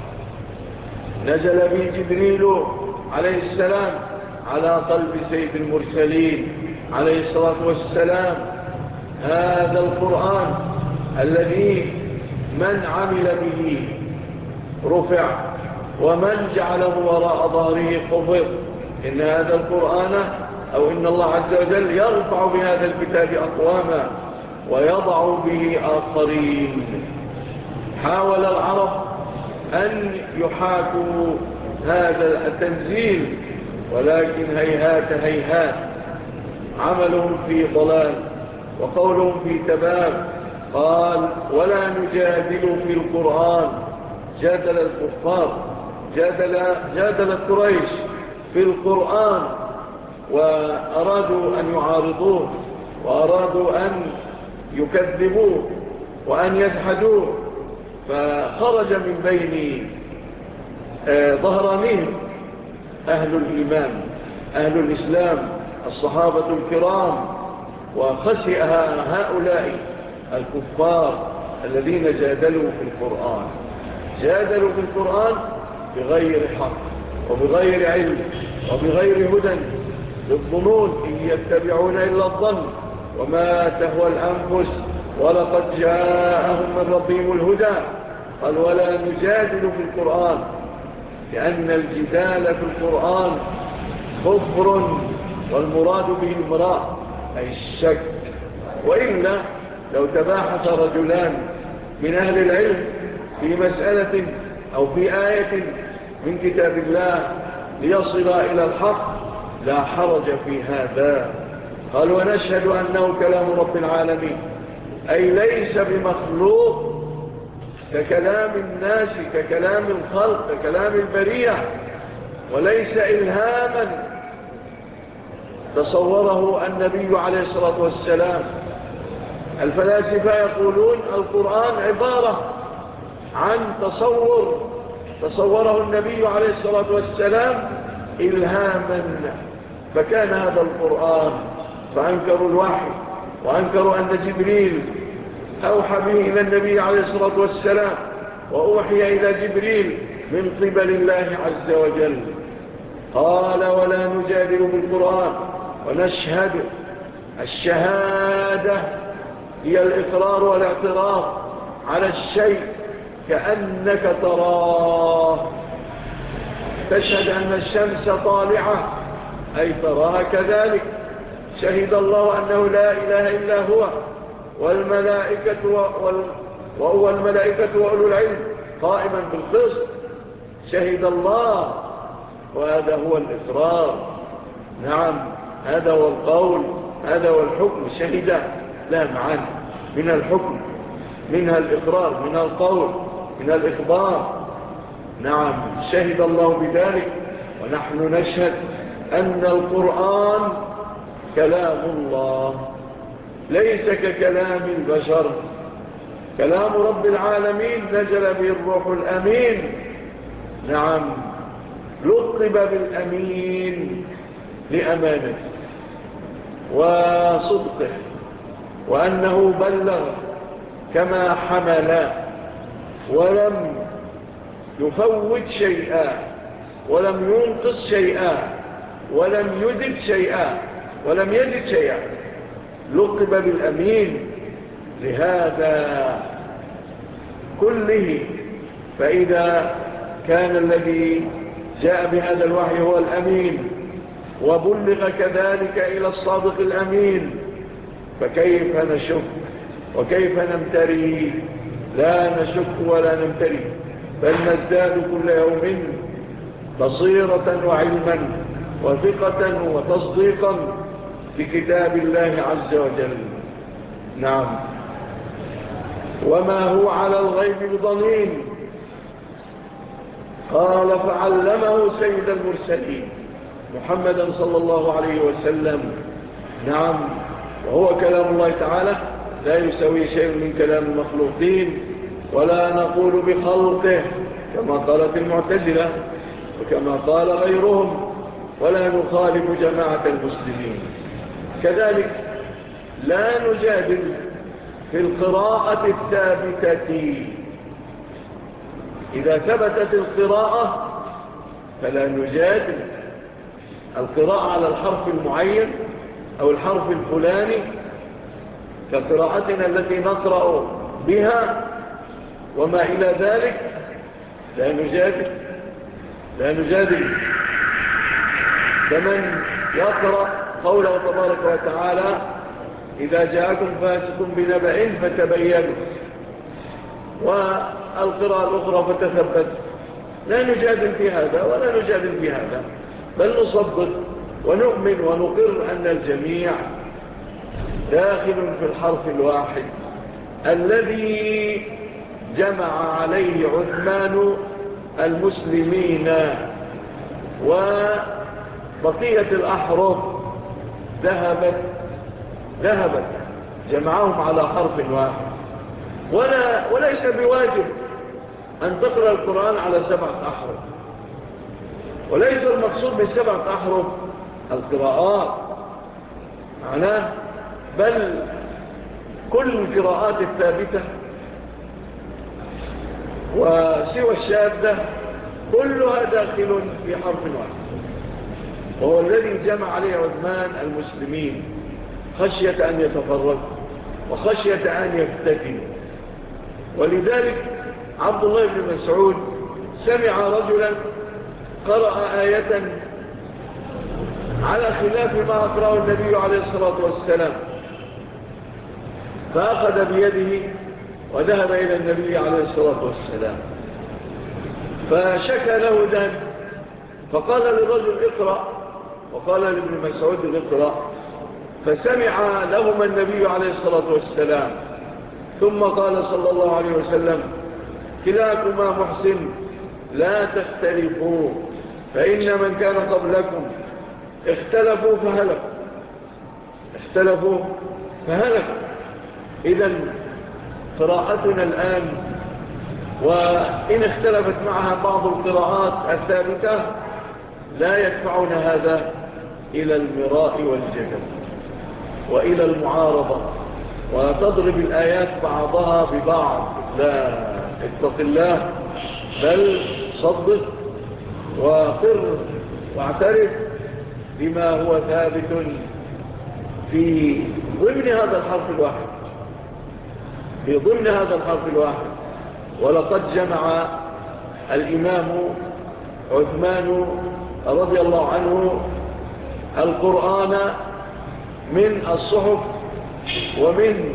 نزل به جبريل عليه السلام على قلب سيد المرسلين عليه الصلاة والسلام. هذا القرآن الذي من عمل به رفع، ومن جعله وراء ظهره خفض. إن هذا القرآن أو إن الله عز وجل يرفع بهذا الكتاب أقواما ويضع به آخرين. حاول العرب أن يحاكوا هذا التنزيل، ولكن هيهات هيهات، عملهم في ضلال وقولهم في تباب. قال ولا نجادل في القرآن. جادل الكفار، جادل قريش في القرآن، وأرادوا أن يعارضوه، وأرادوا أن يكذبوه وأن يجحدوه، فخرج من بين ظهرانهم أهل الإيمان أهل الإسلام الصحابة الكرام، وخسئ هؤلاء الكفار الذين جادلوا في القرآن. جادلوا في القرآن بغير حق وبغير علم وبغير هدى، بالظنون إن يتبعون إلا الظن وما تهوى الأنفس ولقد جاءهم من ربهم الهدى. قال ولا نجادل في القرآن، لأن الجدال في القرآن كفر، والمراد به المراء أي الشك. وإلا لو تباحث رجلان من أهل العلم في مسألة أو في آية من كتاب الله ليصل إلى الحق لا حرج في هذا. قال ونشهد أنه كلام رب العالمين، أي ليس بمخلوق ككلام الناس ككلام الخلق ككلام البرية، وليس إلهاما تصوره النبي عليه الصلاة والسلام. الفلاسفة يقولون القرآن عبارة عن تصوره النبي عليه الصلاة والسلام إلهاما، فكان هذا القرآن. فأنكروا الوحي وأنكروا أن جبريل أوحى به إلى النبي عليه الصلاة والسلام، وأوحي إلى جبريل من قبل الله عز وجل. قال ولا نجادل بالقرآن ونشهد. الشهادة هي الإقرار والاعتراف على الشيء كأنك تراه. تشهد أن الشمس طالعة أي تراها كذلك. شهد الله أنه لا إله إلا هو، والملائكة وهو الملائكة وأولو العلم قائما بالقسط. شهد الله، وهذا هو الإقرار. نعم، هذا هو القول، هذا هو الحكم. شهد لا معاني من الحكم، منها الإقرار، منها القول، منها الإخبار. نعم، شهد الله بذلك. ونحن نشهد أن القرآن كلام الله ليس ككلام البشر، كلام رب العالمين نزل به الروح الأمين. نعم، لقب بالأمين لأمانته وصدقه، وأنه بلغ كما حمل، ولم يفوت شيئا، ولم ينقص شيئا، ولم يزد شيئا، ولم يزد شيئا. لقب بالأمين لهذا كله. فإذا كان الذي جاء بهذا الوحي هو الأمين، وبلغ كذلك إلى الصادق الأمين، فكيف نشك وكيف نمتري لا نشك ولا نمتري، بل نزداد كل يوم بصيرة وعلما وثقة وتصديقا بكتاب الله عز وجل. نعم. وما هو على الغيب بضنين. قال فعلمه سيد المرسلين محمدا صلى الله عليه وسلم. نعم. وهو كلام الله تعالى لا يسوي شيء من كلام المخلوقين، ولا نقول بخلقه كما قالت المعتزلة وكما قال غيرهم، ولا نخالف جماعة المسلمين. كذلك لا نجادل في القراءة الثابتة. إذا ثبتت القراءة فلا نجادل. القراءة على الحرف المعين أو الحرف الفلاني كقراءتنا التي نقرأ بها وما إلى ذلك لا نجادل. كمن يقرأ قوله تبارك وتعالى إذا جاءكم فاسق بنبأ فتبينوا، والقراءة الأخرى فتثبت. لا نجادل في هذا ولا نجادل في هذا، بل نصدق ونؤمن ونقر أن الجميع داخل في الحرف الواحد الذي جمع عليه عثمان المسلمين، وبقية الأحرف ذهبت جمعهم على حرف واحد. وليس بواجب أن تقرأ القرآن على 7 أحرف، وليس المقصود ب7 أحرف القراءات معناه، بل كل القراءات الثابتة وسوى الشاذة كلها داخل في حرف واحد، وهو الذي جمع عليه عثمان المسلمين خشية أن يتفرقوا وخشية أن يفتتنوا. ولذلك عبد الله بن مسعود سمع رجلا قرأ آية على خلاف ما أقرأه النبي عليه الصلاة والسلام، فأخذ بيده وذهب إلى النبي عليه الصلاة والسلام فشكى له ذلك، فقال للرجل اقرأ، وقال لابن مسعود اقرأ، فسمع لهما النبي عليه الصلاة والسلام، ثم قال صلى الله عليه وسلم كلاكما محسن لا تختلفوا، فإن من كان قبلكم اختلفوا فهلكوا. إذن قراءتنا الآن وإن اختلفت معها بعض القراءات الثابتة لا يدفعون هذا إلى المراء والجدل وإلى المعارضة وتضرب الآيات بعضها ببعض. لا، اتق الله، بل صدق وقر واعترف بما هو ثابت في ضمن هذا الحرف الواحد. ولقد جمع الإمام عثمان رضي الله عنه القرآن من الصحف ومن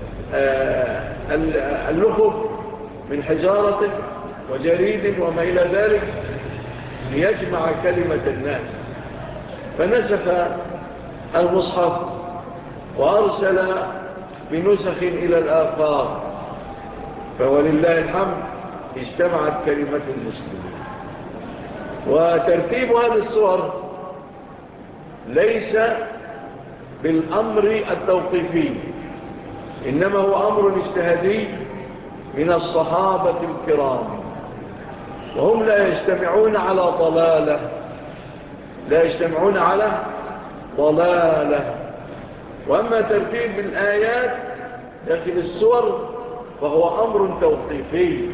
اللحف من حجارة وجريد وما إلى ذلك ليجمع كلمة الناس، فنسخ المصحف وأرسل بنسخ إلى الآفاق، فولله الحمد اجتمعت كلمة المسلمين. وترتيب هذه الصور ليس بالأمر التوقيفي، إنما هو أمر اجتهادي من الصحابة الكرام، وهم لا يجتمعون على ضلالة. وأما ترتيب الآيات داخل السور فهو أمر توقيفي.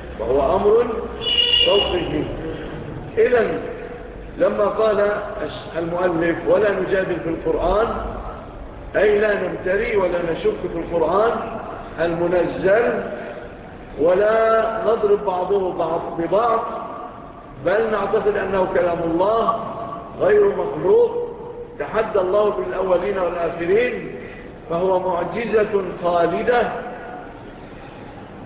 إذن لما قال المؤلف ولا نجادل في القرآن، أي لا نمتري ولا نشك في القرآن المنزل، ولا نضرب بعضه ببعض، بل نعتقد أنه كلام الله غير مخلوق تحدى الله بالأولين والآخرين، فهو معجزة خالدة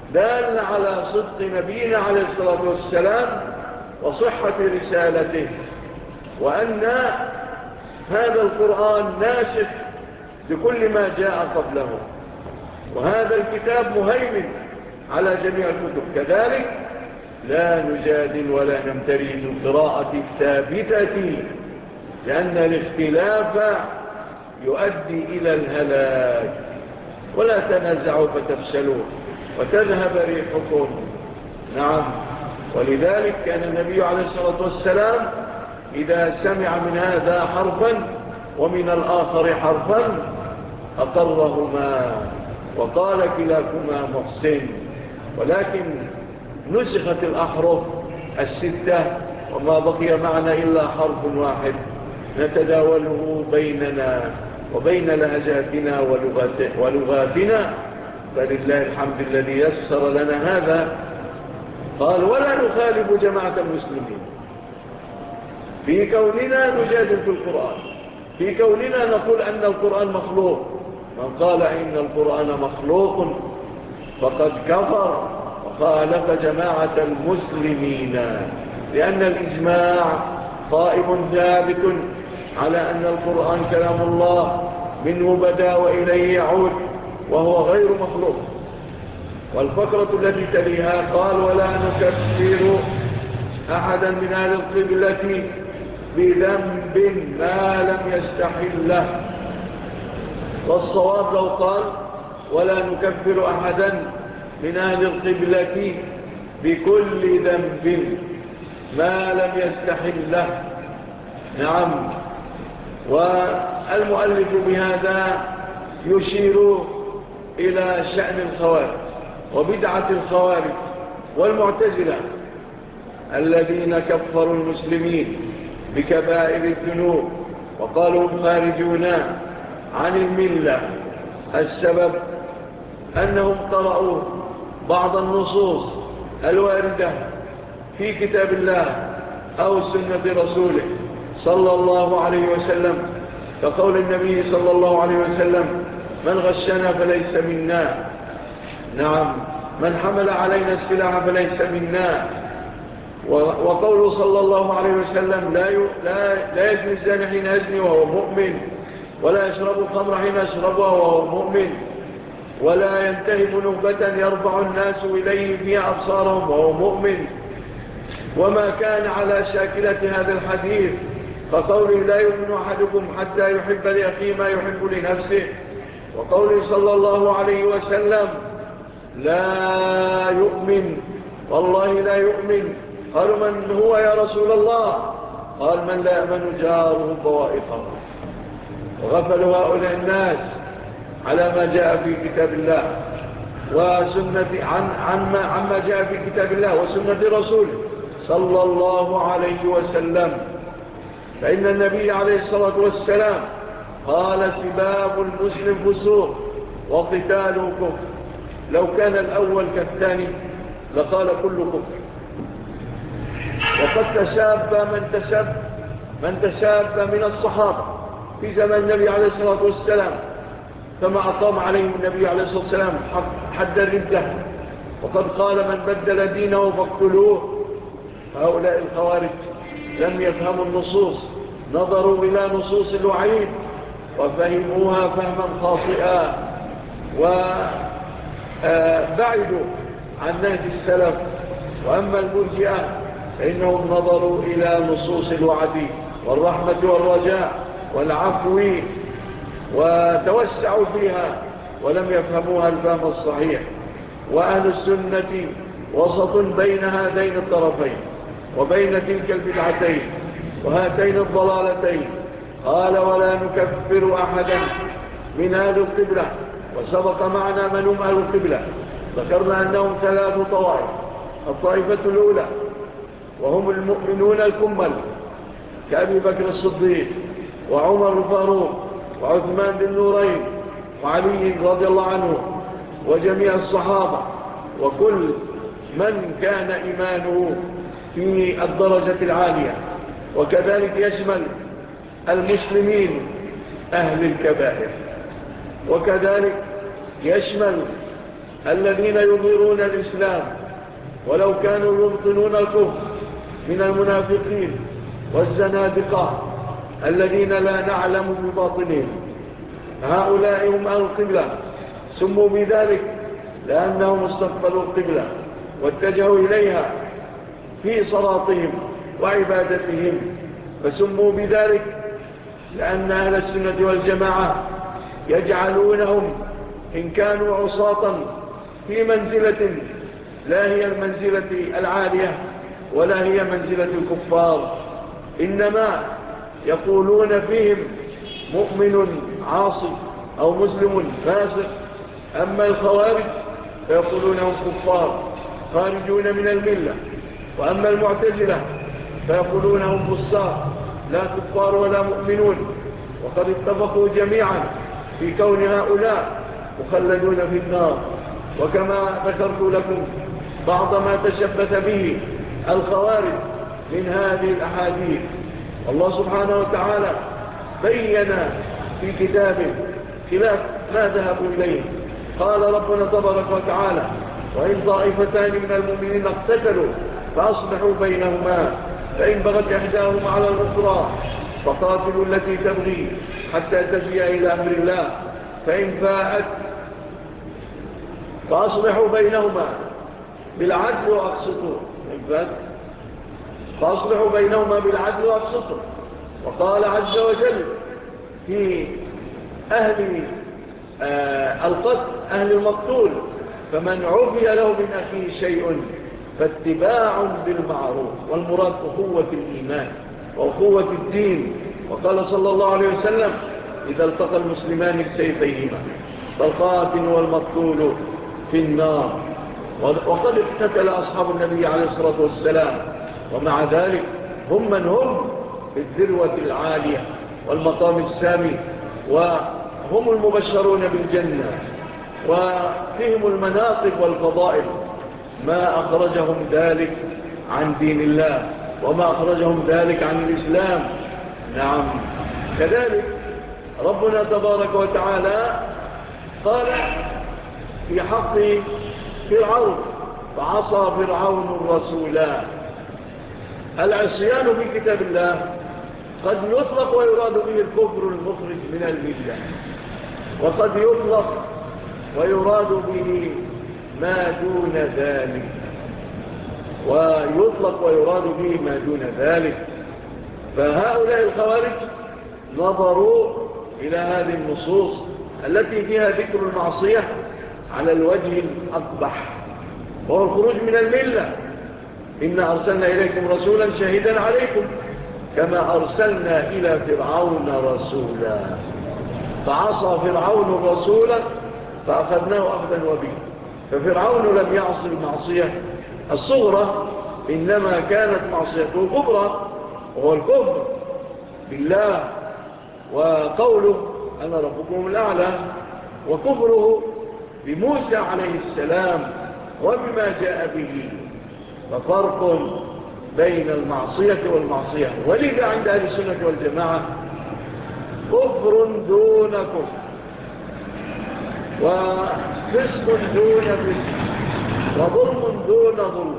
دال على صدق نبينا عليه الصلاة والسلام وصحة رسالته، وأن هذا القرآن ناسخ لكل ما جاء قبله، وهذا الكتاب مهيمن على جميع الكتب. كذلك لا نجادل ولا نمتري بالقراءة الثابتة، لأن الاختلاف يؤدي إلى الهلاك. ولا تنازعوا فتفشلوا وتذهب ريحكم. نعم، ولذلك كان النبي عليه الصلاة والسلام إذا سمع من هذا حرفا ومن الآخر حرفا أقرهما وقال كلاكما محسن. ولكن نسخت الأحرف الستة وما بقي معنا إلا حرف واحد نتداوله بيننا وبين لهجاتنا ولغاتنا، فلله الحمد الذي يسر لنا هذا. قال ولا نخالف جماعة المسلمين في كوننا نجادل في القرآن، في كوننا نقول أن القرآن مخلوق. من قال إن القرآن مخلوق فقد كفر وخالف جماعة المسلمين، لأن الإجماع قائم ثابت على أن القرآن كلام الله منه بدأ وإليه يعود وهو غير مخلوق. والفقرة التي تليها قال ولا نكفر أحدا من أهل القبلة بذنب ما لم يستحله. والصواب لو قال ولا نكفر أحدا من أهل القبلة بكل ذنب ما لم يستحله. نعم، والمؤلف بهذا يشير إلى شأن الخوارج وبدعة الخوارج والمعتزلة الذين كفروا المسلمين بكبائر الذنوب وقالوا خارجون عن الملة. السبب أنهم قرأوا بعض النصوص الواردة في كتاب الله أو سنة رسوله صلى الله عليه وسلم، كقول النبي صلى الله عليه وسلم من غشنا فليس منا. نعم، من حمل علينا السلاح فليس منا. وقوله صلى الله عليه وسلم لا يزني الزاني حين يزني وهو مؤمن، ولا يشرب الخمر حين يشربها وهو مؤمن، ولا ينتهب نهبة يرفع الناس إليه فيها أبصارهم وهو مؤمن. وما كان على شاكلة هذا الحديث فقوله لا يؤمن أحدكم حتى يحب لأخيه ما يحب لنفسه، وقوله صلى الله عليه وسلم لا يؤمن والله لا يؤمن. قالوا من هو يا رسول الله؟ قال من لا يأمن جاره بوائقه. وغفلوا هؤلاء الناس على ما جاء في كتاب الله وسنة عما جاء في كتاب الله وسنة رسوله صلى الله عليه وسلم. فإن النبي عليه الصلاة والسلام قال سباب المسلم فسوق وقتاله كفر. لو كان الأول كالثاني لقال كل كفر. وقد تشاب من تشاب من الصحابة في زمن النبي عليه الصلاة والسلام، كما أقام عليهم النبي عليه الصلاة والسلام حد الردة، وقد قال من بدل دينه فاقتلوه. هؤلاء الخوارج لم يفهموا النصوص، نظروا إلى نصوص الوعيد وفهموها فهما خاطئا وبعدوا عن نهج السلف. وأما المرجئة فإنهم نظروا إلى نصوص الوعد والرحمة والرجاء والعفو وتوسعوا فيها ولم يفهموها الفهم الصحيح. وأهل السنة وسط بين هذين الطرفين وبين تلك البدعتين وهاتين الضلالتين. قال ولا نكفر أحدا من أهل القبلة. وسبق معنا من هم أهل القبلة، ذكرنا أنهم 3 طوائف. الطائفة الأولى وهم المؤمنون الكمل كأبي بكر الصديق وعمر الفاروق وعثمان بن نورين وعلي رضي الله عنه وجميع الصحابة وكل من كان إيمانه في الدرجة العالية. وكذلك يشمل المسلمين أهل الكبائر، وكذلك يشمل الذين يظهرون الإسلام ولو كانوا يبطنون الكفر من المنافقين والزنادقة الذين لا نعلم بباطنهم. هؤلاء هم أهل القبلة، سموا بذلك لأنهم استقبلوا القبلة واتجهوا إليها في صلاتهم وعبادتهم، فسموا بذلك لأن أهل السنة والجماعة يجعلونهم إن كانوا عصاة في منزلة لا هي المنزلة العالية ولا هي منزلة الكفار، إنما يقولون فيهم مؤمن عاصي أو مسلم فاسق. أما الخوارج فيقولونهم كفار خارجون من الملة، وأما المعتزلة فيقولونهم فساق لا كفار ولا مؤمنون، وقد اتفقوا جميعا في كون هؤلاء مخلدون في النار. وكما ذكرت لكم بعض ما تشبث به الخوارج من هذه الأحاديث، الله سبحانه وتعالى بين في كتابه خلاف ما ذهبوا إليه. قال ربنا تبارك وتعالى: وإن طائفتان من المؤمنين اقتتلوا فأصلحوا بينهما، فإن بغت إحداهما على الأخرى فقاتلوا التي تبغي حتى تفيء إلى أمر الله، فإن فاءت فأصلحوا بينهما بالعدل وأقسطوا. فأصلحوا بينهما بالعدل وأقسطوا. وقال عز وجل في أهل القتل أهل المقتول: فمن عفي له من أخيه شيء فاتباع بالمعروف. والمراد أخوة الإيمان وأخوة الدين. وقال صلى الله عليه وسلم: إذا التقى المسلمان بسيفيهما فالقاتل والمقتول في النار. وقد اقتتل أصحاب النبي عليه الصلاة والسلام، ومع ذلك هم من هم في الذروة العالية والمقام السامي، وهم المبشرون بالجنة، وفيهم المناقب والفضائل، ما أخرجهم ذلك عن دين الله وما أخرجهم ذلك عن الإسلام. نعم، كذلك ربنا تبارك وتعالى قال في حق فرعون: فعصى فرعون الرسول. العصيان في كتاب الله قد يطلق ويراد به الكفر المخرج من الملة، وقد يطلق ويراد به ما دون ذلك، ويطلق ويراد به ما دون ذلك. فهؤلاء الخوارج نظروا إلى هذه النصوص التي فيها ذكر المعصية على الوجه الأقبح، وهو الخروج من الملة. إنا أرسلنا إليكم رسولا شهيدا عليكم كما أرسلنا إلى فرعون رسولا، فعصى فرعون الرسول فأخذناه أخذا وبيلا. ففرعون لم يعصي المعصية الصغرى، إنما كانت معصيته كبرى، وهو الكفر بالله وقوله أنا ربكم الأعلى، وكفره بموسى عليه السلام وبما جاء به. ففرق بين المعصية والمعصية. ولذا عند أهل السنة والجماعة كفر دون كفر، وفسق دون فسق، وظلم دون ظلم،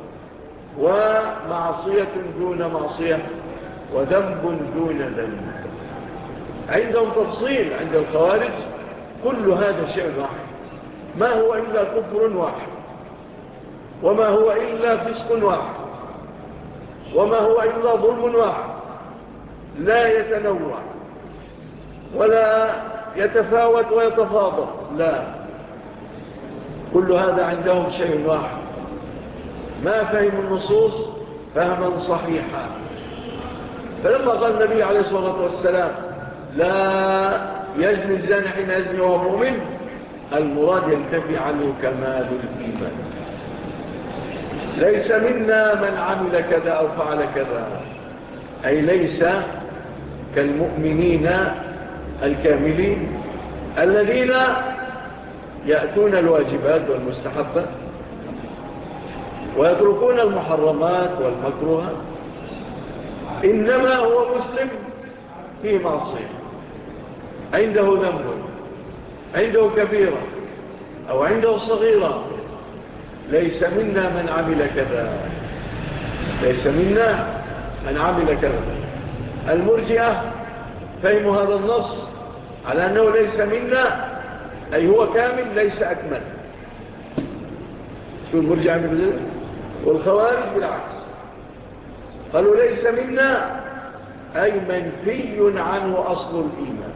ومعصية دون معصية، وذنب دون ذنب. عندهم تفصيل عند الخوارج. كل هذا شيء واحد، ما هو إلا كفر واحد، وما هو إلا فسق واحد، وما هو إلا ظلم واحد، لا يتنوع ولا يتفاوت ويتفاضل، لا، كل هذا عندهم شيء واحد. ما فهموا النصوص فهما صحيحا. فلما قال النبي عليه الصلاة والسلام: لا يزني الزاني حين يزني وهو مؤمن، المراد ينتفي عنه كمال الإيمان. ليس منا من عمل كذا أو فعل كذا، أي ليس كالمؤمنين الكاملين الذين يأتون الواجبات والمستحبات ويتركون المحرمات والمكروهات. إنما هو مسلم في معصية، عنده ذنب، عنده كبيرة، أو عنده صغيرة ليس منا من عمل كذا، ليس منا من عمل كذا. المرجئة فهموا هذا النص على أنه ليس منا أي هو كامل ليس أكمل. شو المرجئة من ذلك؟ والخوارج بالعكس قالوا ليس منا أي منفي عنه أصل الإيمان.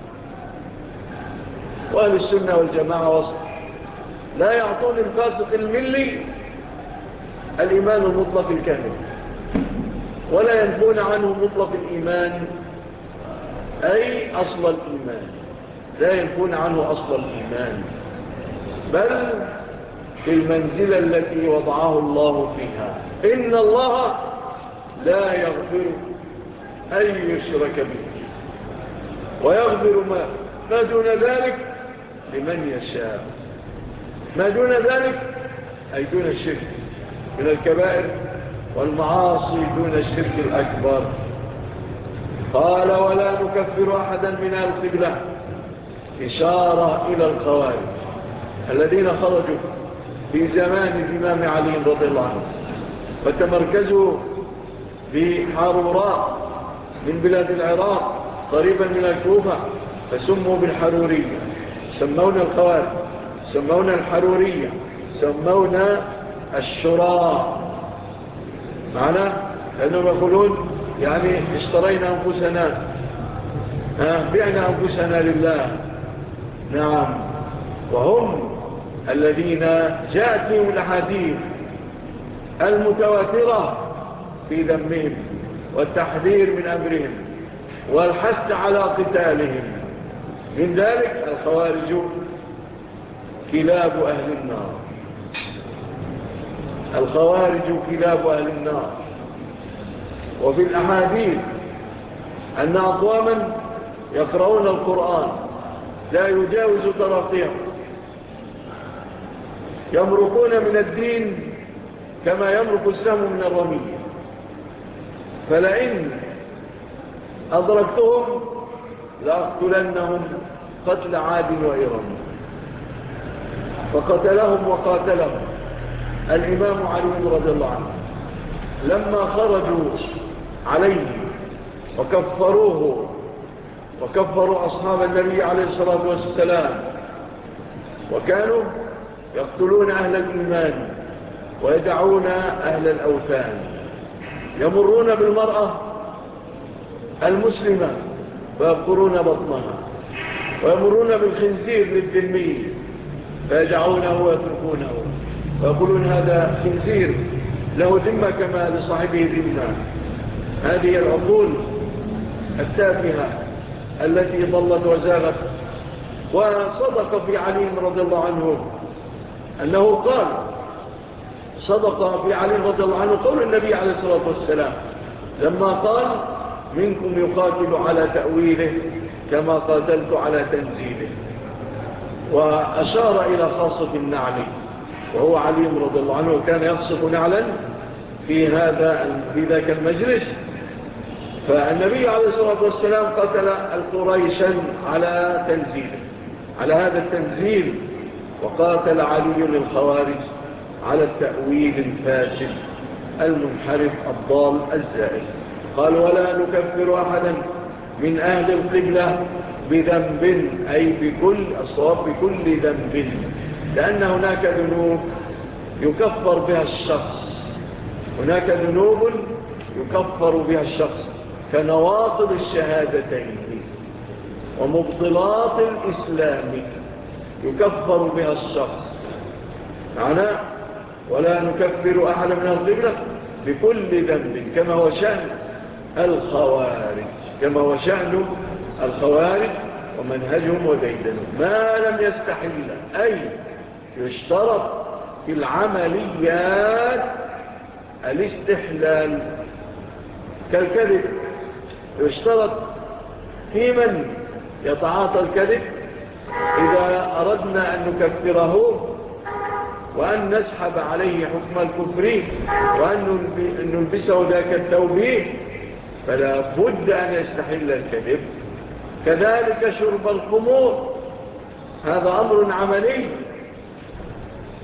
وأهل السنة والجماعة وصف لا يعطون الفاسق الملي الإيمان المطلق الكامل، ولا ينفون عنه مطلق الإيمان أي أصل الإيمان، لا ينفون عنه أصل الإيمان، بل في المنزلة التي وضعه الله فيها. إن الله لا يغفر أن يشرك به ويغفر ما دون ذلك لمن يشاء. ما دون ذلك أي دون الشرك من الكبائر والمعاصي دون الشرك الأكبر. قال ولا نكفر أحدا من القبلة، إشارة إلى الخوارج الذين خرجوا في زمان الإمام علي رضي الله عنه فتمركزوا بحاروراء من بلاد العراق قريبا من الكوفة، فسموا بالحرورية، سمونا الخوارج، سمونا الحرورية، سمونا الشراء. معنا لأنهم يقولون يعني اشترينا أنفسنا، بعنا أنفسنا لله. نعم، وهم الذين جاءت فيهم الأحاديث المتواترة في ذمهم والتحذير من أمرهم والحث على قتالهم. من ذلك الخوارج كلاب أهل النار، الخوارج كلاب أهل النار. وفي الأحاديث أن أقواما يقرؤون القرآن لا يجاوز تراقيهم، يمرقون من الدين كما يمرق السهم من الرمية، فلئن أدركتهم لأقتلنهم قتل عاد وإرم. فقتلهم وقاتلهم الإمام علي رضي الله عنه لما خرجوا عليه وكفروه وكفروا أصحاب النبي عليه الصلاة والسلام، وكانوا يقتلون أهل الإيمان ويدعون أهل الأوثان، يمرون بالمرأة المسلمة ويبقرون بطنها، ويمرون بالخنزير للذمي فيدعونه ويتركونه ويقولون هذا خنزير له ذمة كما لصاحبه ذمة. هذه العقول التافهة التي ضلت وزاغت. وصدق في علي رضي الله عنه أنه قال، صدق في علي رضي الله عنه قول النبي عليه الصلاة والسلام لما قال منكم يقاتل على تأويله كما قاتلت على تنزيله، وأشار إلى خاصة النعل وهو علي رضي الله عنه، كان يخصف نعلا في ذاك المجلس. فالنبي عليه الصلاة والسلام قتل القريشا على تنزيله، على هذا التنزيل، وقاتل علي الخوارج على التأويل الفاسد المنحرف الضال الزائد. قال ولا نكفر أحدا من أهل القبلة بذنب، أي بكل الصواب بكل ذنب، لأن هناك ذنوب يكفر بها الشخص، هناك ذنوب يكفر بها الشخص كنواقض الشهادتين ومبطلات الإسلام يكفر بها الشخص. معنى ولا نكفر أحد من القبلة بكل ذنب، كما هو شأن الخوارج، كما هو شأن الخوارج ومنهجهم وديدنهم. ما لم يستحل، أي يشترط في العمليات الاستحلال كالكذب، يشترط في من يتعاطى الكذب إذا أردنا أن نكفره وأن نسحب عليه حكم الكفر وأن نلبسه ذاك التوبيخ فلا بد أن يستحل الكذب. كذلك شرب الخمور، هذا أمر عملي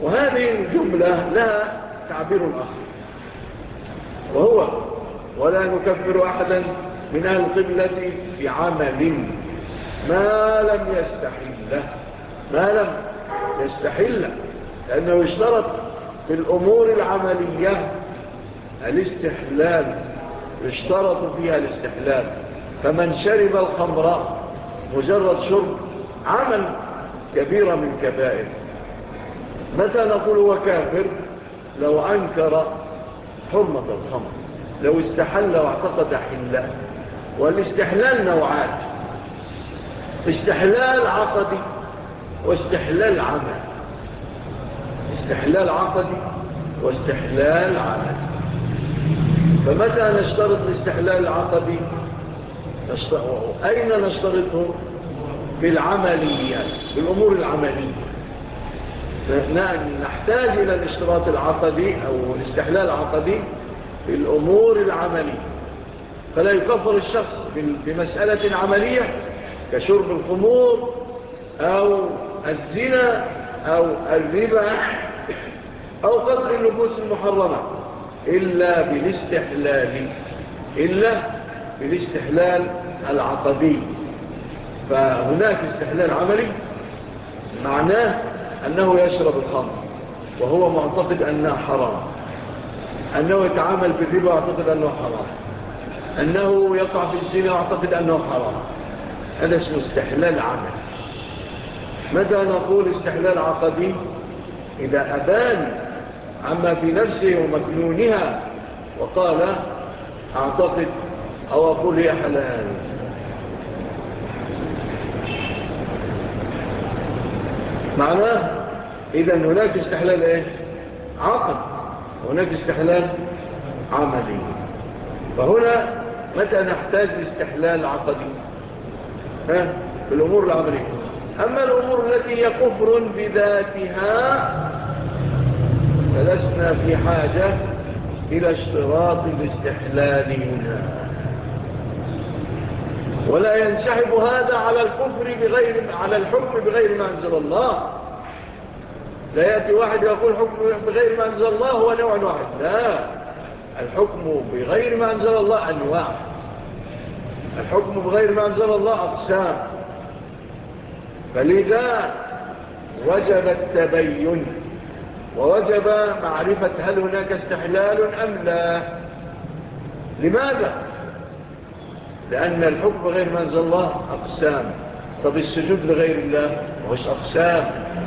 وهذه الجملة لها تعبير آخر، وهو ولا نكفر أحدا من أهل القبلة بعمل ما لم يستحله، ما لم يستحله، لأنه يشترط في الأمور العملية الاستحلال، يشترط فيها الاستحلال. فمن شرب الخمر مجرد شرب عمل كبيرة من كبائر. متى نقول هو كافر؟ لو أنكر حرمة الخمر، لو استحل واعتقد حله. والاستحلال نوعات: استحلال عقدي واستحلال عمل. استحلال عقدي واستحلال عمل. فمتى نشترط الاستحلال العقدي؟ أين نشترطه؟ في العمليات، في الأمور العملية. نحتاج إلى الاشتراط العقدي أو الاستحلال العقدي في الأمور العملية. فلا يكفر الشخص بمسألة عملية كشرب الخمور أو الزنا أو الربا أو قتل النفوس المحرمة إلا بالاستحلال العقدي. فهناك استحلال عملي معناه أنه يشرب الخمر وهو معتقد أنه حرام، أنه يتعامل بالربا ويعتقد أنه حرام، أنه يقع في الزنا ويعتقد أنه حرام. هذا اسمه استحلال عملي. متى نقول استحلال عقدي؟ إذا أبان عما في نفسه ومكنونها وقال أعتقد أو أقول هي حلال. معناه إذا هناك استحلال إيه؟ عقد، وهناك استحلال عملي. فهنا متى نحتاج لاستحلال عقدي؟ في الأمور العملية. أما الأمور التي هي كفر بذاتها فلسنا في حاجة إلى اشتراط الاستحلال هنا. ولا ينسحب هذا على الكفر على الحكم بغير ما أنزل الله. لا يأتي واحد يقول حكم بغير ما أنزل الله هو نوع واحد. لا، الحكم بغير ما أنزل الله أنواع. الحكم بغير ما أنزل الله أقسام. فلذا وجب التبين ووجب معرفة هل هناك استحلال أم لا. لماذا؟ لأن الحكم بغير ما أنزل الله أقسام. طب السجود لغير الله مش أقسام؟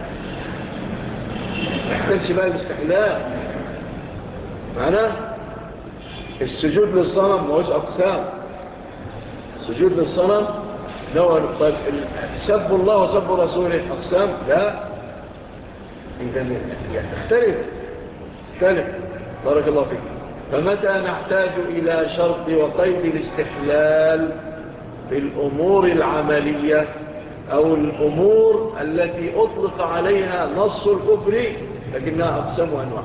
يحتاج بقى الاستحلال. معناه السجود للصنم مش أقسام. السجود للصنم نوع. طيب سب الله وسب رسوله أقسام؟ لا. إذا اختلف. بارك الله فيك. فمتى نحتاج إلى شرط وقيد الاستحلال في الأمور العملية أو الأمور التي أطلق عليها نص الكفر لكنها أقسام وأنواع.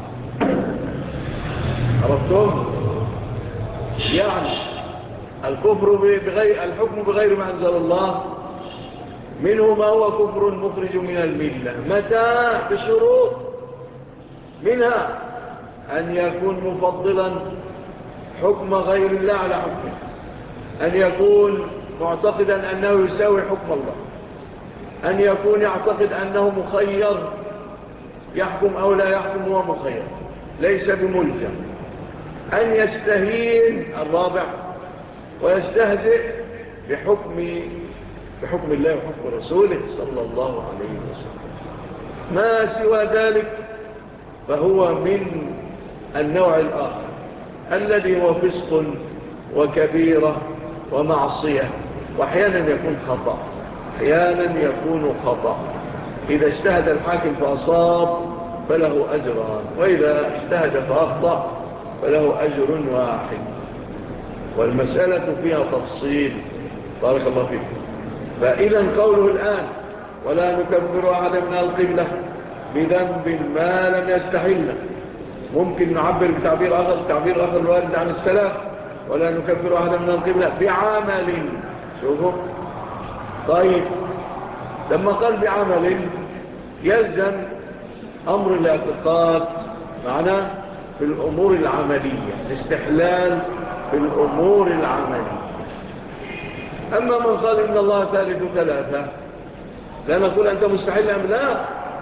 عرفتم؟ يعني الكفر الحكم بغير ما أنزل الله منه ما هو كفر مخرج من الملة. متى؟ بشروط، منها أن يكون مفضلا حكم غير الله على حكمه، أن يكون معتقدا أنه يساوي حكم الله، أن يكون يعتقد أنه مخير يحكم أو لا يحكم هو مخير ليس بملزم، أن يستهين الرابع ويستهزئ بحكم الله وحكم رسوله صلى الله عليه وسلم. ما سوى ذلك فهو من النوع الآخر الذي هو فسق وكبيرة ومعصية، وأحيانا يكون خطأ، أحيانا يكون خطأ. إذا اجتهد الحاكم فأصاب فله أجران، وإذا اجتهد فأخطأ فله أجر واحد. والمسألة فيها تفصيل. بارك الله فيك. فإذا قوله الآن ولا نكفر أحدا من القبلة بذنب ما لم يستحله، ممكن نعبر بتعبير آخر الوارد عن السلف: ولا نكفر أحدا من القبلة بعمل. شوفوا، طيب لما قال بعمل يلزم أمر الاعتقاد معناه في الأمور العملية، الاستحلال في الأمور العملية. أما من قال إن الله ثالث ثلاثة لا نقول أنت مستحيل أم لا،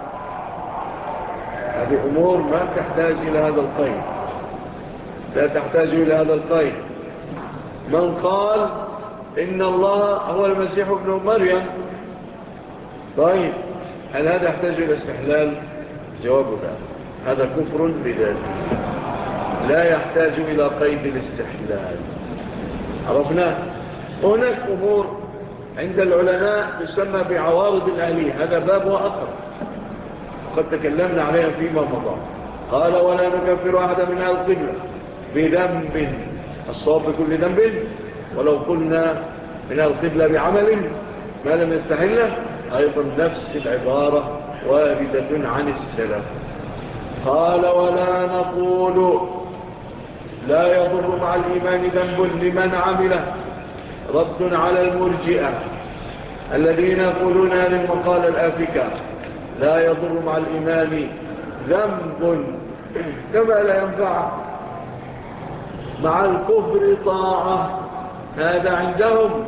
هذه أمور ما تحتاج إلى هذا القيد، لا تحتاج إلى هذا القيد. من قال إن الله هو المسيح ابن مريم، طيب هل هذا يحتاج إلى استحلال؟ جواب لا، هذا كفر بذاته لا يحتاج إلى قيد الاستحلال. عرفنا هناك أمور عند العلماء تسمى بعوارض الآلية، هذا باب وآخر قد تكلمنا عليها فيما مضى. قال ولا نكفر أحدا من أهل القبلة بذنب، الصواب بكل ذنب، ولو قلنا من أهل القبلة بعمل ما لم يستحله، أيضا نفس العبارة واردة عن السلف. قال ولا نقول لا يضر مع الإيمان ذنب لمن عمله، رد على المرجئة الذين يقولون هذه المقالة الآفكة، لا يضر مع الإيمان ذنب كما لا ينفع مع الكفر طاعة، هذا عندهم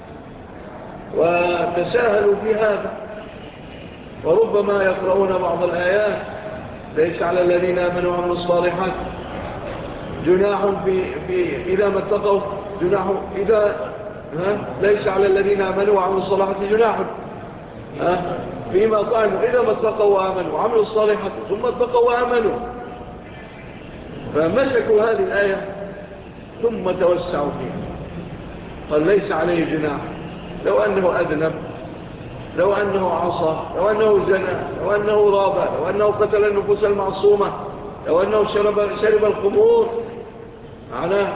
وتساهلوا في هذا. وربما يقرؤون بعض الآيات ليس على الذين آمنوا وعملوا الصالحات جناح في إذا ما اتقوا، جناح إذا ليس على الذين آمنوا وعملوا الصالحات جناح فيما طعموا إذا ما اتقوا وآمنوا وعملوا الصالحات ثم اتقوا وآمنوا، فمسكوا هذه الآية ثم توسعوا فيها. قال ليس عليه جناح لو أنه أذنب، لو أنه عصى، لو أنه زنى، لو أنه رابى، لو أنه قتل النفوس المعصومة، لو أنه شرب الخمور معناه.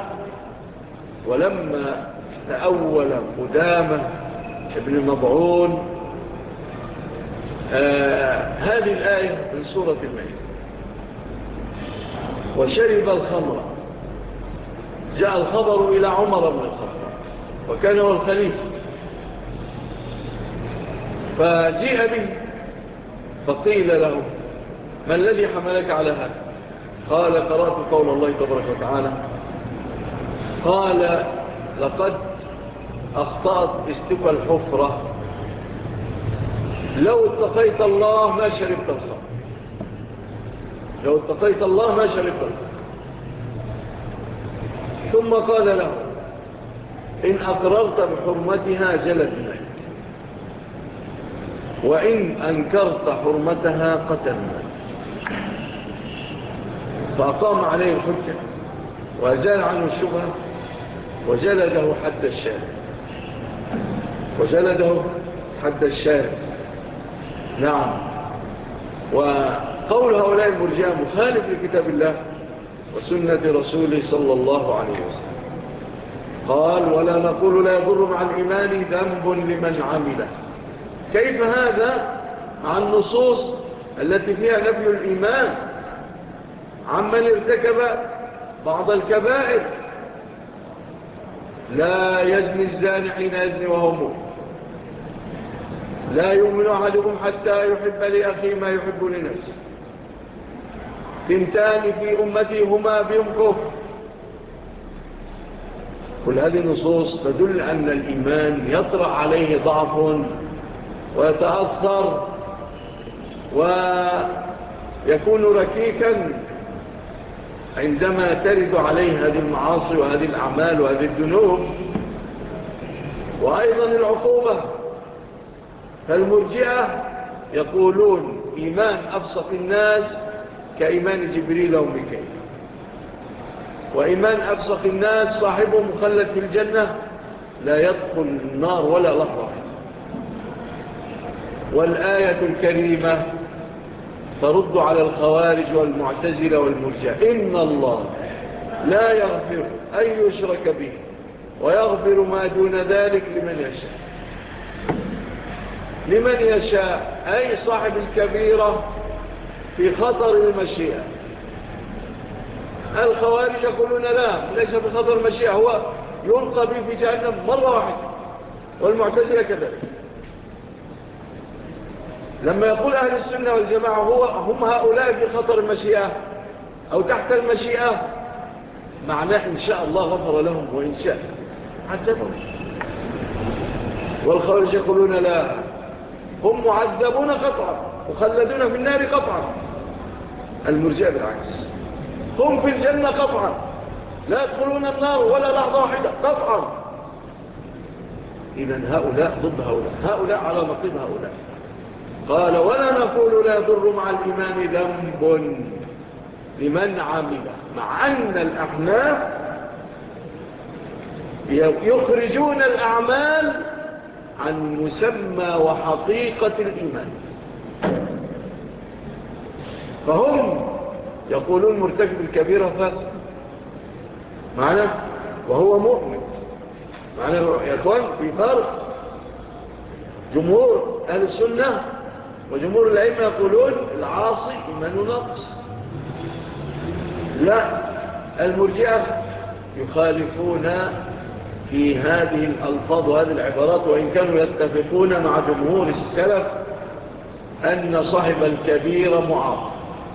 ولما تأول قدامة ابن مضعون هذه الآية من سورة المائدة وشرب الخمر، جاء الخبر إلى عمر بن الخطاب وكان هو الخليفة، فجيء به فقيل له ما الذي حملك على هذا؟ قال قرأت قول الله تبارك وتعالى، قال لقد أخطأت استوى الحفرة، لو اتقيت الله ما شربت الخمر، لو اتقيت الله ما شربت الخمر. ثم قال له إن أقررت بحرمتها جلد ميت، وإن أنكرت حرمتها قتل ميت. فأقام عليه الحجة وأزال عنه الشبهة وجلده حد الشارع، وجلده حد الشارع. نعم. وقول هؤلاء المرجئة مخالف لكتاب الله وسنة رسوله صلى الله عليه وسلم. قال ولا نقول لا يضر مع الإيمان ذنب لمن عمله. كيف هذا مع النصوص التي فيها نفي الإيمان عمن ارتكب بعض الكبائر؟ لا يزني الزاني حين يزني وهو مؤمن، لا يؤمن أحدكم حتى يحب لأخيه ما يحب لنفسه، ثنتان في أمتي هما بهم كفر. كل هذه النصوص تدل أن الإيمان يطرأ عليه ضعف ويتأثر ويكون ركيكا عندما ترد عليه هذه المعاصي وهذه الأعمال وهذه الذنوب، وأيضا العقوبة. فالمرجئة يقولون إيمان أفسق الناس كإيمان جبريل وميكائيل، وإيمان أفسق الناس صاحبه مخلد في الجنة لا يدخل النار ولا لحظة. والآية الكريمة ترد على الخوارج والمعتزلة والمرجئة، إن الله لا يغفر أن يشرك به ويغفر ما دون ذلك لمن يشاء. لمن يشاء أي صاحب الكبيرة في خطر المشيئة. الخوارج يقولون لا، ليس في خطر المشيئة، هو يلقى به في جهنم مرة واحدة، والمعتزلة كذلك. لما يقول أهل السنة والجماعة هم هؤلاء في خطر المشيئة أو تحت المشيئة، معناه إن شاء الله غفر لهم وإن شاء عذبهم. والخوارج يقولون لا، هم معذبون قطعا مخلدون في النار قطعا. المرجئة بالعكس، هم في الجنة قطعا لا يدخلون النار ولا لحظة واحدة قطعا. إذن هؤلاء ضد هؤلاء على نقيض هؤلاء. قال ولا نقول لا يضر مع الإيمان ذنب لمن عمل، مع أن الأحناف يخرجون الأعمال عن مسمى وحقيقة الإيمان. فهم يقولون مرتكب الكبيرة فاسق معنا وهو مؤمن معنا يا أخوان. في فرق. جمهور أهل السنة وجمهور الأئمة يقولون العاصي إيمانه نقص. لا، المرجئة يخالفون في هذه الألفاظ وهذه العبارات، وإن كانوا يتفقون مع جمهور السلف أن صاحب الكبيرة معاق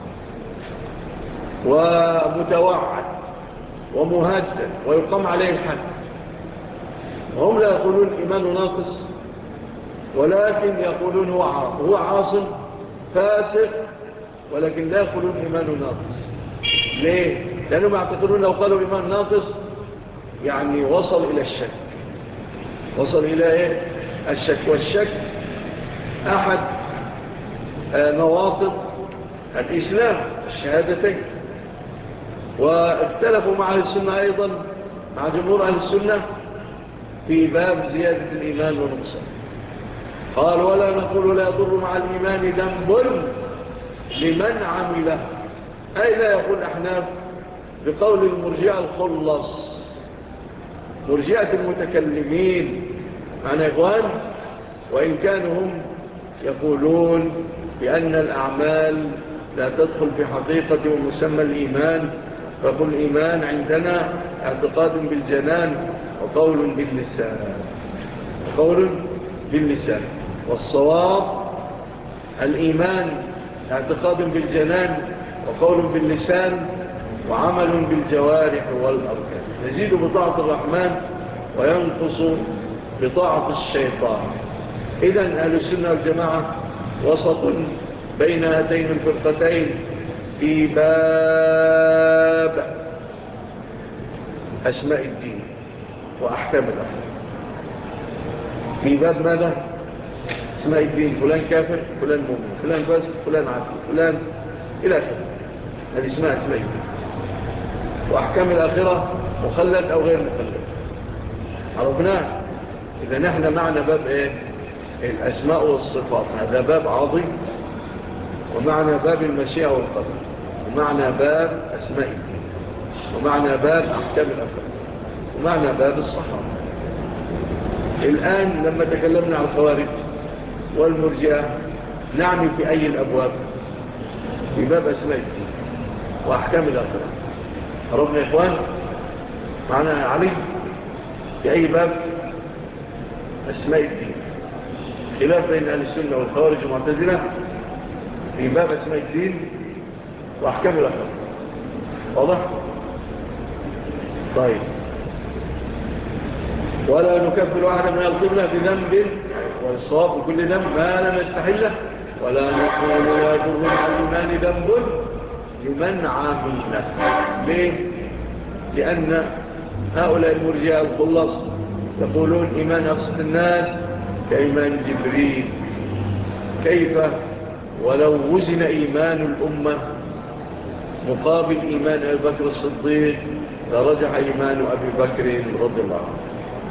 ومتوعد ومهدد ويقام عليه الحد. وهم لا يقولون إيمانه ناقص، ولكن يقولون هو عاصم فاسق، ولكن لا يقولون إيمانه ناقص. ليه؟ لأنهم يعتقدون لو قالوا إيمان ناقص يعني وصل إلى الشك. وصل إلى إيه؟ الشك. والشك أحد نواقض الإسلام الشهادتين. واختلفوا مع أهل السنة أيضا مع جمهور أهل السنة في باب زيادة الإيمان ونقصه. قال ولا نقول لا يضر مع الإيمان ذنب لمن عمله، أي لا يقول أحناف بقول المرجئة الخلص، مرجئة المتكلمين معنا يا إخوان. وإن كانوا هم يقولون بأن الأعمال لا تدخل في حقيقة ومسمى الإيمان، فقل الإيمان عندنا اعتقاد بالجنان وقول باللسان. وقول باللسان، والصواب الإيمان اعتقاد بالجنان وقول باللسان وعمل بالجوارح والأركان، يزيد بطاعة الرحمن وينقص بطاعة الشيطان. إذن أهل السنة والجماعة وسط بين هاتين الفرقتين في باب أسماء الدين وأحكام الأخلاق. في باب ماذا؟ أسماء الدين، فلان كافر، فلان مؤمن، فلان فاسق، فلان عاقل، فلان إلى آخره. هذه اسمها أسماء الدين. وأحكام الآخرة مخلد أو غير مخلد عرفناه. إذا نحن معنا باب إيه؟ الأسماء والصفات، هذا باب عظيم. ومعنا باب المشيئة والقدر، ومعنا باب أسماء الدين، ومعنا باب أحكام الآخرة، ومعنا باب الصحابة. الآن لما تكلمنا عن الخوارج والمرجئة نعني في أي الأبواب؟ في باب أسماء الدين وأحكام الآخرة. عرفنا يا إخوان؟ معنا علي في أي باب؟ أسماء الدين. خلاف بين أهل السنة والخوارج والمعتزلة في باب أسماء الدين وأحكام الآخرة. واضح؟ طيب. ولا نكفر أحدا من القبلة بذنب، والصواب بكل ذنب ما لم يستحله. ولا نقول لا يضر مع الإيمان ذنب لمن عمله. ليه؟ لأن هؤلاء المرجئة الخلص يقولون إيمان أبسط الناس كإيمان جبريل. كيف ولو وزن إيمان الأمة مقابل إيمان أبي بكر الصديق لرجح إيمان أبي بكر رضي الله عنه.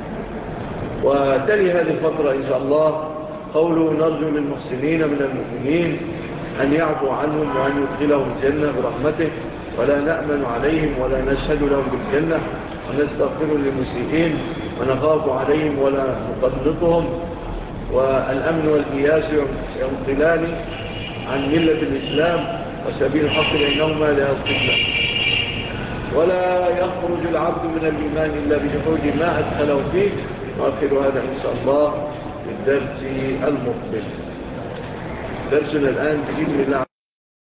وتلي هذه الفترة إن شاء الله قوله نرجو للمحسنين من المؤمنين أن يعفو عنهم وأن يدخلهم الجنة برحمته، ولا نأمن عليهم ولا نشهد لهم بالجنة، ونستغفر للمسيئين ونخاف عليهم ولا نقنطهم. والأمن والإياس ينقلان عن ملة الإسلام وسبيل الحق بينهما لا القبلة. ولا يخرج العبد من الإيمان إلا بجحود ما أدخله فيه. وآخر هذا إن شاء الله في الدرس المقبل. درسنا الآن بإذن الله